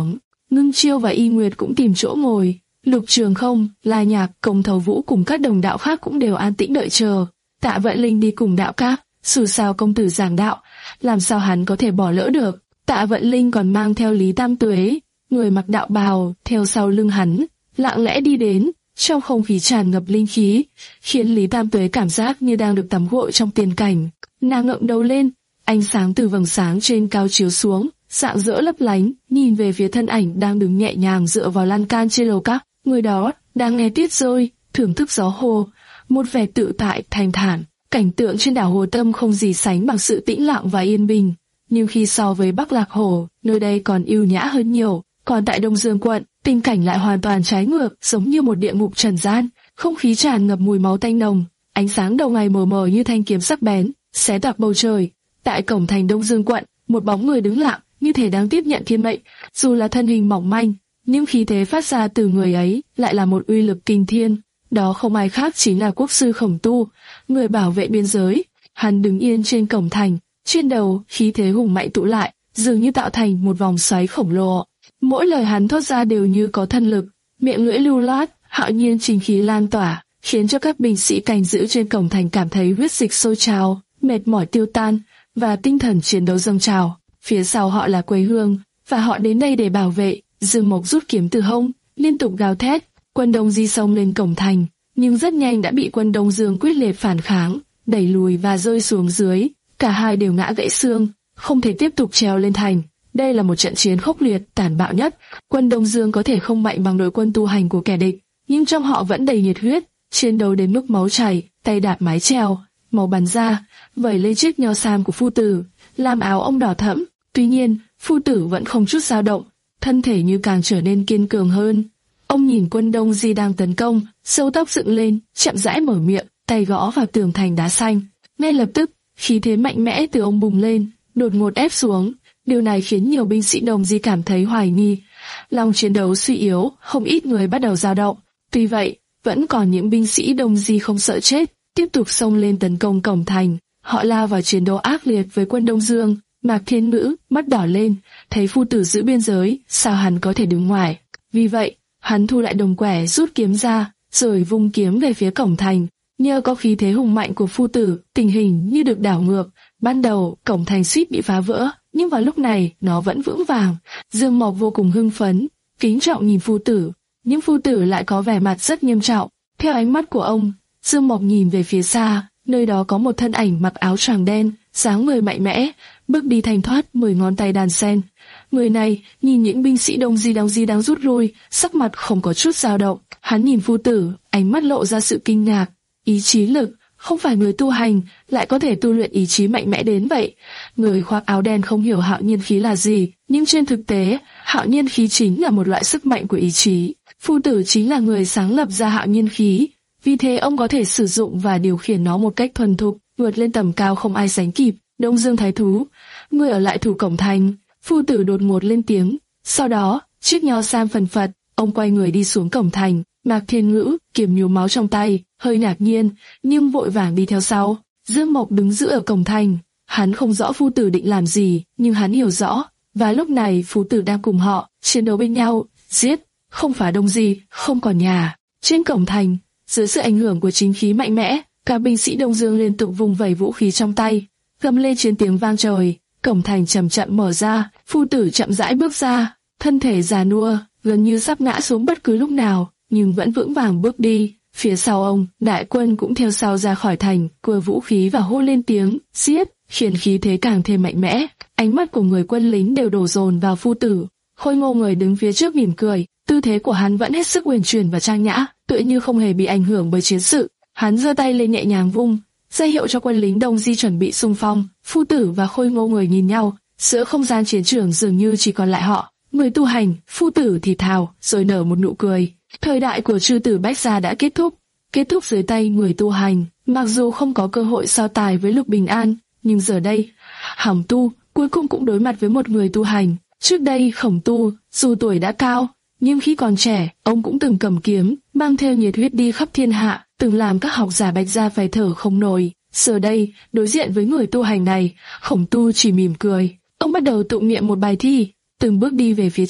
Ngưng Chiêu và Y Nguyệt cũng tìm chỗ ngồi. Lục Trường Không, La Nhạc, Công Thầu Vũ cùng các đồng đạo khác cũng đều an tĩnh đợi chờ. Tạ Vận Linh đi cùng đạo các, dù sao công tử giảng đạo, làm sao hắn có thể bỏ lỡ được. Tạ Vận Linh còn mang theo Lý Tam Tuế, người mặc đạo bào, theo sau lưng hắn, lặng lẽ đi đến, trong không khí tràn ngập linh khí, khiến Lý Tam Tuế cảm giác như đang được tắm gội trong tiền cảnh. Nàng ngẩng đầu lên, ánh sáng từ vầng sáng trên cao chiếu xuống, rạng rỡ lấp lánh, nhìn về phía thân ảnh đang đứng nhẹ nhàng dựa vào lan can trên lầu các. Người đó đang nghe tuyết rơi, thưởng thức gió hồ, một vẻ tự tại thanh thản. Cảnh tượng trên đảo Hồ Tâm không gì sánh bằng sự tĩnh lặng và yên bình, nhưng khi so với Bắc Lạc Hồ, nơi đây còn ưu nhã hơn nhiều. Còn tại Đông Dương quận, tình cảnh lại hoàn toàn trái ngược, giống như một địa ngục trần gian. Không khí tràn ngập mùi máu tanh nồng, ánh sáng đầu ngày mờ mờ như thanh kiếm sắc bén, xé toạc bầu trời. Tại cổng thành Đông Dương quận, một bóng người đứng lặng, như thể đang tiếp nhận thiên mệnh. Dù là thân hình mỏng manh, nhưng khí thế phát ra từ người ấy lại là một uy lực kinh thiên. Đó không ai khác chính là quốc sư Khổng Tu, người bảo vệ biên giới. Hắn đứng yên trên cổng thành, trên đầu khí thế hùng mạnh tụ lại, dường như tạo thành một vòng xoáy khổng lồ. Mỗi lời hắn thốt ra đều như có thân lực, miệng lưỡi lưu loát, hạo nhiên chính khí lan tỏa, khiến cho các binh sĩ canh giữ trên cổng thành cảm thấy huyết dịch sôi trào, mệt mỏi tiêu tan và tinh thần chiến đấu dâng trào. Phía sau họ là quê hương, và họ đến đây để bảo vệ. Dương Mộc rút kiếm từ hông, liên tục gào thét. Quân Đông Di xông lên cổng thành, nhưng rất nhanh đã bị quân Đông Dương quyết liệt phản kháng, đẩy lùi và rơi xuống dưới. Cả hai đều ngã gãy xương, không thể tiếp tục trèo lên thành. Đây là một trận chiến khốc liệt, tàn bạo nhất. Quân Đông Dương có thể không mạnh bằng đội quân tu hành của kẻ địch, nhưng trong họ vẫn đầy nhiệt huyết, chiến đấu đến mức máu chảy, tay đạp mái chèo, máu bắn ra, vẩy lên chiếc nho sam của phu tử, làm áo ông đỏ thẫm. Tuy nhiên, phu tử vẫn không chút dao động, thân thể như càng trở nên kiên cường hơn. Ông nhìn quân Đông Di đang tấn công, sâu tóc dựng lên, chậm rãi mở miệng, tay gõ vào tường thành đá xanh. Ngay lập tức, khí thế mạnh mẽ từ ông bùng lên, đột ngột ép xuống. Điều này khiến nhiều binh sĩ Đông Di cảm thấy hoài nghi. Lòng chiến đấu suy yếu, không ít người bắt đầu dao động. Tuy vậy, vẫn còn những binh sĩ Đông Di không sợ chết, tiếp tục xông lên tấn công cổng thành. Họ lao vào chiến đấu ác liệt với quân Đông Dương. Mạc Thiên Ngữ mắt đỏ lên, thấy phu tử giữ biên giới, sao hắn có thể đứng ngoài? Vì vậy, hắn thu lại đồng quẻ, rút kiếm ra, rồi vung kiếm về phía cổng thành. Nhờ có khí thế hùng mạnh của phu tử, tình hình như được đảo ngược. Ban đầu, cổng thành suýt bị phá vỡ, nhưng vào lúc này, nó vẫn vững vàng. Dương Mộc vô cùng hưng phấn, kính trọng nhìn phu tử, nhưng phu tử lại có vẻ mặt rất nghiêm trọng. Theo ánh mắt của ông, Dương Mộc nhìn về phía xa, nơi đó có một thân ảnh mặc áo choàng đen, dáng người mạnh mẽ, bước đi thanh thoát, mười ngón tay đàn sen. Người này nhìn những binh sĩ Đông Di Đông Di đang rút lui, sắc mặt không có chút dao động. Hắn nhìn phu tử, ánh mắt lộ ra sự kinh ngạc. Ý chí lực, không phải người tu hành lại có thể tu luyện ý chí mạnh mẽ đến vậy. Người khoác áo đen không hiểu hạo nhiên khí là gì, nhưng trên thực tế, hạo nhiên khí chính là một loại sức mạnh của ý chí. Phu tử chính là người sáng lập ra hạo nhiên khí, vì thế ông có thể sử dụng và điều khiển nó một cách thuần thục, vượt lên tầm cao không ai sánh kịp. Đông Dương Thái Thú, ngươi ở lại thủ cổng thành. Phu tử đột ngột lên tiếng. Sau đó, chiếc nho sam phần phật, ông quay người đi xuống cổng thành. Mạc Thiên Ngữ, kiếm nhuốm máu trong tay, hơi ngạc nhiên, nhưng vội vàng đi theo sau. Dương Mộc đứng giữ ở cổng thành. Hắn không rõ phu tử định làm gì, nhưng hắn hiểu rõ. Và lúc này phu tử đang cùng họ, chiến đấu bên nhau, giết, không phá Đông Di, không còn nhà. Trên cổng thành, dưới sự ảnh hưởng của chính khí mạnh mẽ, các binh sĩ Đông Dương liên tục vùng vẩy vũ khí trong tay, gầm lên chiến tiếng vang trời. Cổng thành chậm chậm mở ra, phu tử chậm rãi bước ra, thân thể già nua, gần như sắp ngã xuống bất cứ lúc nào, nhưng vẫn vững vàng bước đi. Phía sau ông, đại quân cũng theo sau ra khỏi thành, cua vũ khí và hô lên tiếng giết, khiến khí thế càng thêm mạnh mẽ. Ánh mắt của người quân lính đều đổ dồn vào phu tử. Khôi Ngô người đứng phía trước mỉm cười, tư thế của hắn vẫn hết sức uyển chuyển và trang nhã, tựa như không hề bị ảnh hưởng bởi chiến sự. Hắn giơ tay lên nhẹ nhàng vung, ra hiệu cho quân lính Đông Di chuẩn bị xung phong. Phu tử và Khôi Ngô người nhìn nhau, giữa không gian chiến trường dường như chỉ còn lại họ. Người tu hành, phu tử thì thào, rồi nở một nụ cười. Thời đại của chư tử Bách Gia đã kết thúc, kết thúc dưới tay người tu hành. Mặc dù không có cơ hội so tài với Lục Bình An, nhưng giờ đây, Khổng Tu cuối cùng cũng đối mặt với một người tu hành. Trước đây Khổng Tu, dù tuổi đã cao, nhưng khi còn trẻ, ông cũng từng cầm kiếm, mang theo nhiệt huyết đi khắp thiên hạ, từng làm các học giả Bạch Gia phải thở không nổi. Giờ đây, đối diện với người tu hành này, Khổng Tu chỉ mỉm cười. Ông bắt đầu tụng niệm một bài thi, từng bước đi về phía trước,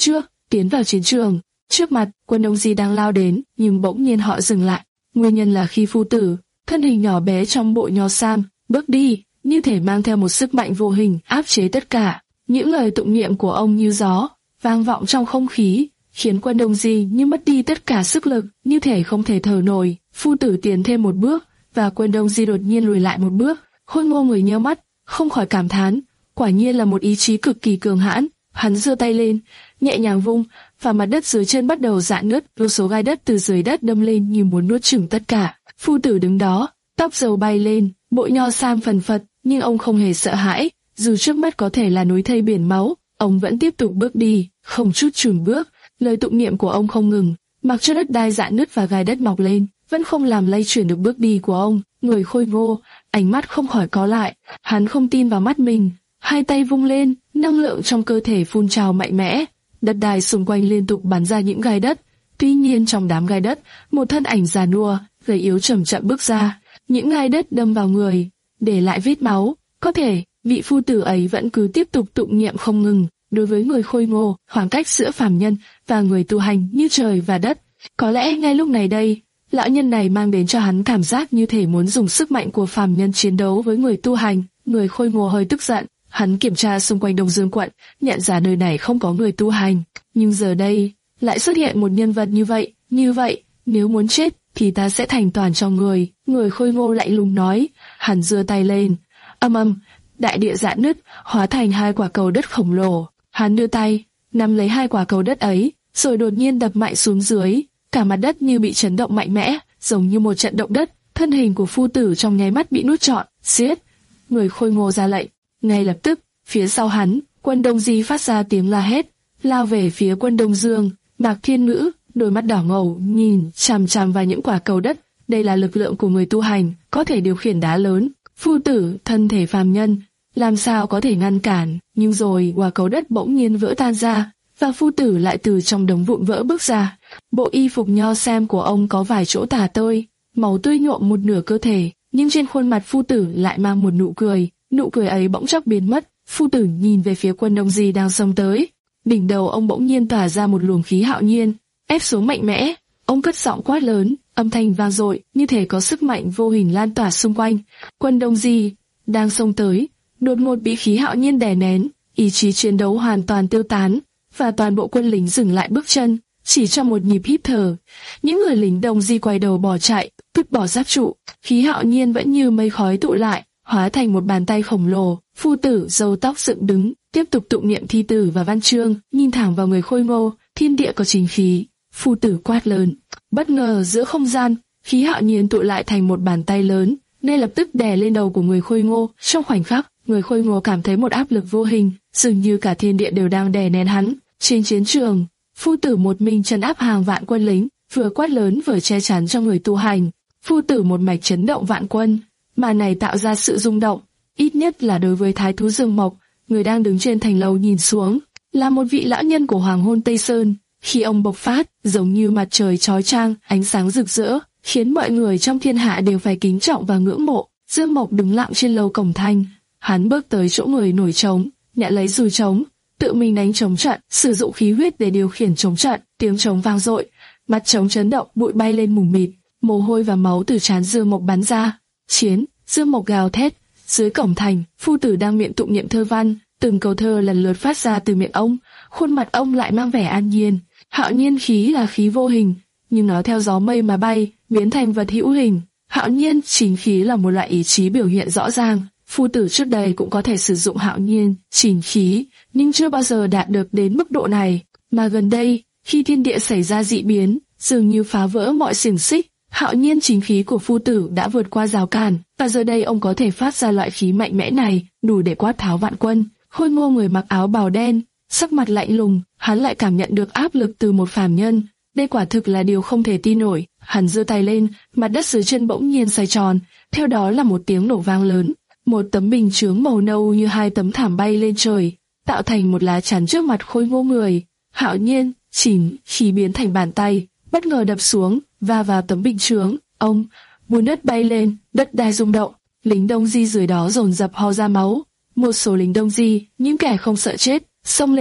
tiến vào chiến trường. Trước mặt, quân Đông Di đang lao đến, nhưng bỗng nhiên họ dừng lại. Nguyên nhân là khi phu tử, thân hình nhỏ bé trong bộ nho sam, bước đi, như thể mang theo một sức mạnh vô hình áp chế tất cả. Những lời tụng niệm của ông như gió, vang vọng trong không khí, khiến quân Đông Di như mất đi tất cả sức lực, như thể không thể thở nổi. Phu tử tiến thêm một bước, và quân Đông Di đột nhiên lùi lại một bước. Khôi Ngô người nheo mắt, không khỏi cảm thán, quả nhiên là một ý chí cực kỳ cường hãn. Hắn giơ tay lên, nhẹ nhàng vung, và mặt đất dưới chân bắt đầu rạn nứt, vô số gai đất từ dưới đất đâm lên như muốn nuốt chửng tất cả. Phu tử đứng đó, tóc râu bay lên, bộ nho sam phần phật, nhưng ông không hề sợ hãi. Dù trước mắt có thể là núi thây biển máu, ông vẫn tiếp tục bước đi, không chút chùn bước. Lời tụng niệm của ông không ngừng, mặc cho đất đai rạn nứt và gai đất mọc lên, vẫn không làm lay chuyển được bước đi của ông. Người Khôi Ngô, ánh mắt không khỏi có lại, hắn không tin vào mắt mình. Hai tay vung lên, năng lượng trong cơ thể phun trào mạnh mẽ, đất đai xung quanh liên tục bắn ra những gai đất. Tuy nhiên trong đám gai đất, một thân ảnh già nua, gầy yếu chậm chậm bước ra. Những gai đất đâm vào người, để lại vết máu. Có thể vị phu tử ấy vẫn cứ tiếp tục tụng niệm không ngừng. Đối với người Khôi Ngô, khoảng cách giữa phàm nhân và người tu hành như trời và đất. Có lẽ ngay lúc này đây, lão nhân này mang đến cho hắn cảm giác như thể muốn dùng sức mạnh của phàm nhân chiến đấu với người tu hành. Người Khôi Ngô hơi tức giận, hắn kiểm tra xung quanh Đông Dương quận, nhận ra nơi này không có người tu hành. Nhưng giờ đây, lại xuất hiện một nhân vật như vậy, như vậy, nếu muốn chết, thì ta sẽ thành toàn cho người. Người Khôi Ngô lạnh lùng nói, hắn giơ tay lên, âm âm, đại địa rạn nứt, hóa thành hai quả cầu đất khổng lồ. Hắn đưa tay, nắm lấy hai quả cầu đất ấy, rồi đột nhiên đập mạnh xuống dưới, cả mặt đất như bị chấn động mạnh mẽ, giống như một trận động đất. Thân hình của phu tử trong nháy mắt bị nuốt trọn, giết. Người Khôi Ngô ra lệnh, ngay lập tức, phía sau hắn, quân Đông Di phát ra tiếng la hét, lao về phía quân Đông Dương. Mạc Thiên Ngữ, đôi mắt đỏ ngầu, nhìn chằm chằm vào những quả cầu đất. Đây là lực lượng của người tu hành, có thể điều khiển đá lớn. Phu tử, thân thể phàm nhân, làm sao có thể ngăn cản? Nhưng rồi quả cầu đất bỗng nhiên vỡ tan ra, và phu tử lại từ trong đống vụn vỡ bước ra. Bộ y phục nho sam của ông có vài chỗ tả tơi, màu tươi nhuộm một nửa cơ thể, nhưng trên khuôn mặt phu tử lại mang một nụ cười. Nụ cười ấy bỗng chốc biến mất. Phu tử nhìn về phía quân Đông Di đang xông tới. Đỉnh đầu ông bỗng nhiên tỏa ra một luồng khí hạo nhiên, ép xuống mạnh mẽ. Ông cất giọng quát lớn, âm thanh vang dội, như thể có sức mạnh vô hình lan tỏa xung quanh. Quân Đông Di đang xông tới, đột ngột bị khí hạo nhiên đè nén, ý chí chiến đấu hoàn toàn tiêu tán, và toàn bộ quân lính dừng lại bước chân, chỉ trong một nhịp hít thở. Những người lính Đông Di quay đầu bỏ chạy, vứt bỏ giáp trụ. Khí hạo nhiên vẫn như mây khói tụ lại, hóa thành một bàn tay khổng lồ. Phu tử râu tóc dựng đứng, tiếp tục tụng niệm thi tử và văn chương, nhìn thẳng vào người Khôi Ngô. Thiên địa có chính khí. Phu tử quát lớn. Bất ngờ giữa không gian, khí hạo nhiên tụ lại thành một bàn tay lớn, ngay lập tức đè lên đầu của người Khôi Ngô. Trong khoảnh khắc, người Khôi Ngô cảm thấy một áp lực vô hình, dường như cả thiên địa đều đang đè nén hắn. Trên chiến trường, phu tử một mình trấn áp hàng vạn quân lính, vừa quát lớn vừa che chắn cho người tu hành. Phu tử một mạch chấn động vạn quân, màn này tạo ra sự rung động, ít nhất là đối với Thái thú Dương Mộc, người đang đứng trên thành lầu nhìn xuống, là một vị lão nhân của hoàng hôn Tây Sơn. Khi ông bộc phát, giống như mặt trời chói chang, ánh sáng rực rỡ, khiến mọi người trong thiên hạ đều phải kính trọng và ngưỡng mộ. Dương Mộc đứng lặng trên lầu cổng thành, hắn bước tới chỗ người nổi trống, nhận lấy dùi trống, tự mình đánh trống trận, sử dụng khí huyết để điều khiển trống trận. Tiếng trống vang dội, mặt trống chấn động, bụi bay lên mù mịt, mồ hôi và máu từ trán Dương Mộc bắn ra. Chiến, Dương Mộc gào thét. Dưới cổng thành, phu tử đang miệng tụng niệm thơ văn, từng câu thơ lần lượt phát ra từ miệng ông, khuôn mặt ông lại mang vẻ an nhiên. Hạo nhiên khí là khí vô hình, nhưng nó theo gió mây mà bay, biến thành vật hữu hình. Hạo nhiên chính khí là một loại ý chí biểu hiện rõ ràng. Phu tử trước đây cũng có thể sử dụng hạo nhiên, chính khí, nhưng chưa bao giờ đạt được đến mức độ này. Mà gần đây, khi thiên địa xảy ra dị biến, dường như phá vỡ mọi xiềng xích, hạo nhiên chính khí của phu tử đã vượt qua rào cản, và giờ đây ông có thể phát ra loại khí mạnh mẽ này, đủ để quát tháo vạn quân. Khôi Ngô người mặc áo bào đen, sắc mặt lạnh lùng, hắn lại cảm nhận được áp lực từ một phàm nhân. Đây quả thực là điều không thể tin nổi. Hắn giơ tay lên, mặt đất dưới chân bỗng nhiên xoay tròn, theo đó là một tiếng nổ vang lớn. Một tấm bình chướng màu nâu như hai tấm thảm bay lên trời, tạo thành một lá chắn trước mặt Khôi Ngô người. Hạo nhiên, chỉnh, khí biến thành bàn tay, bất ngờ đập xuống, va vào tấm bình chướng. Ông, bùn đất bay lên, đất đai rung động. Lính Đông Di dưới đó dồn dập ho ra máu. Một số lính Đông Di, những kẻ không sợ chết, xông lên, nhưng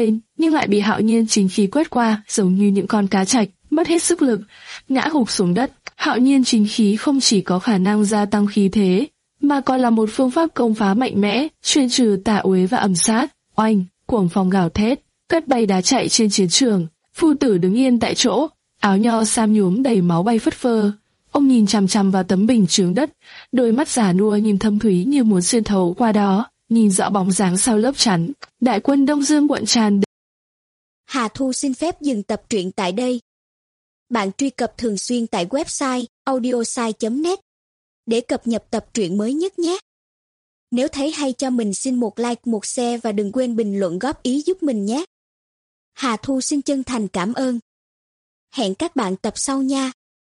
nhưng lại bị Hạo Nhiên chính khí quét qua, giống như những con cá trạch, mất hết sức lực, ngã gục xuống đất. Hạo Nhiên chính khí không chỉ có khả năng gia tăng khí thế, mà còn là một phương pháp công phá mạnh mẽ, chuyên trừ tà uế và ẩm sát. Oanh, cuồng phong gào thét, cất bay đá chạy trên chiến trường. Phu tử đứng yên tại chỗ, áo nho sam nhuốm đầy máu bay phất phơ. Ông nhìn chằm chằm vào tấm bình chướng đất, đôi mắt già nua nhìn thâm thúy như muốn xuyên thấu qua đó, nhìn rõ bóng dáng sau lớp chắn. Đại quân Đông Dương cuộn tràn. Hà Thu xin phép dừng tập truyện tại đây. Bạn truy cập thường xuyên tại website audiosai chấm net để cập nhật tập truyện mới nhất nhé. Nếu thấy hay cho mình xin một like, một share và đừng quên bình luận góp ý giúp mình nhé. Hà Thu xin chân thành cảm ơn. Hẹn các bạn tập sau nha.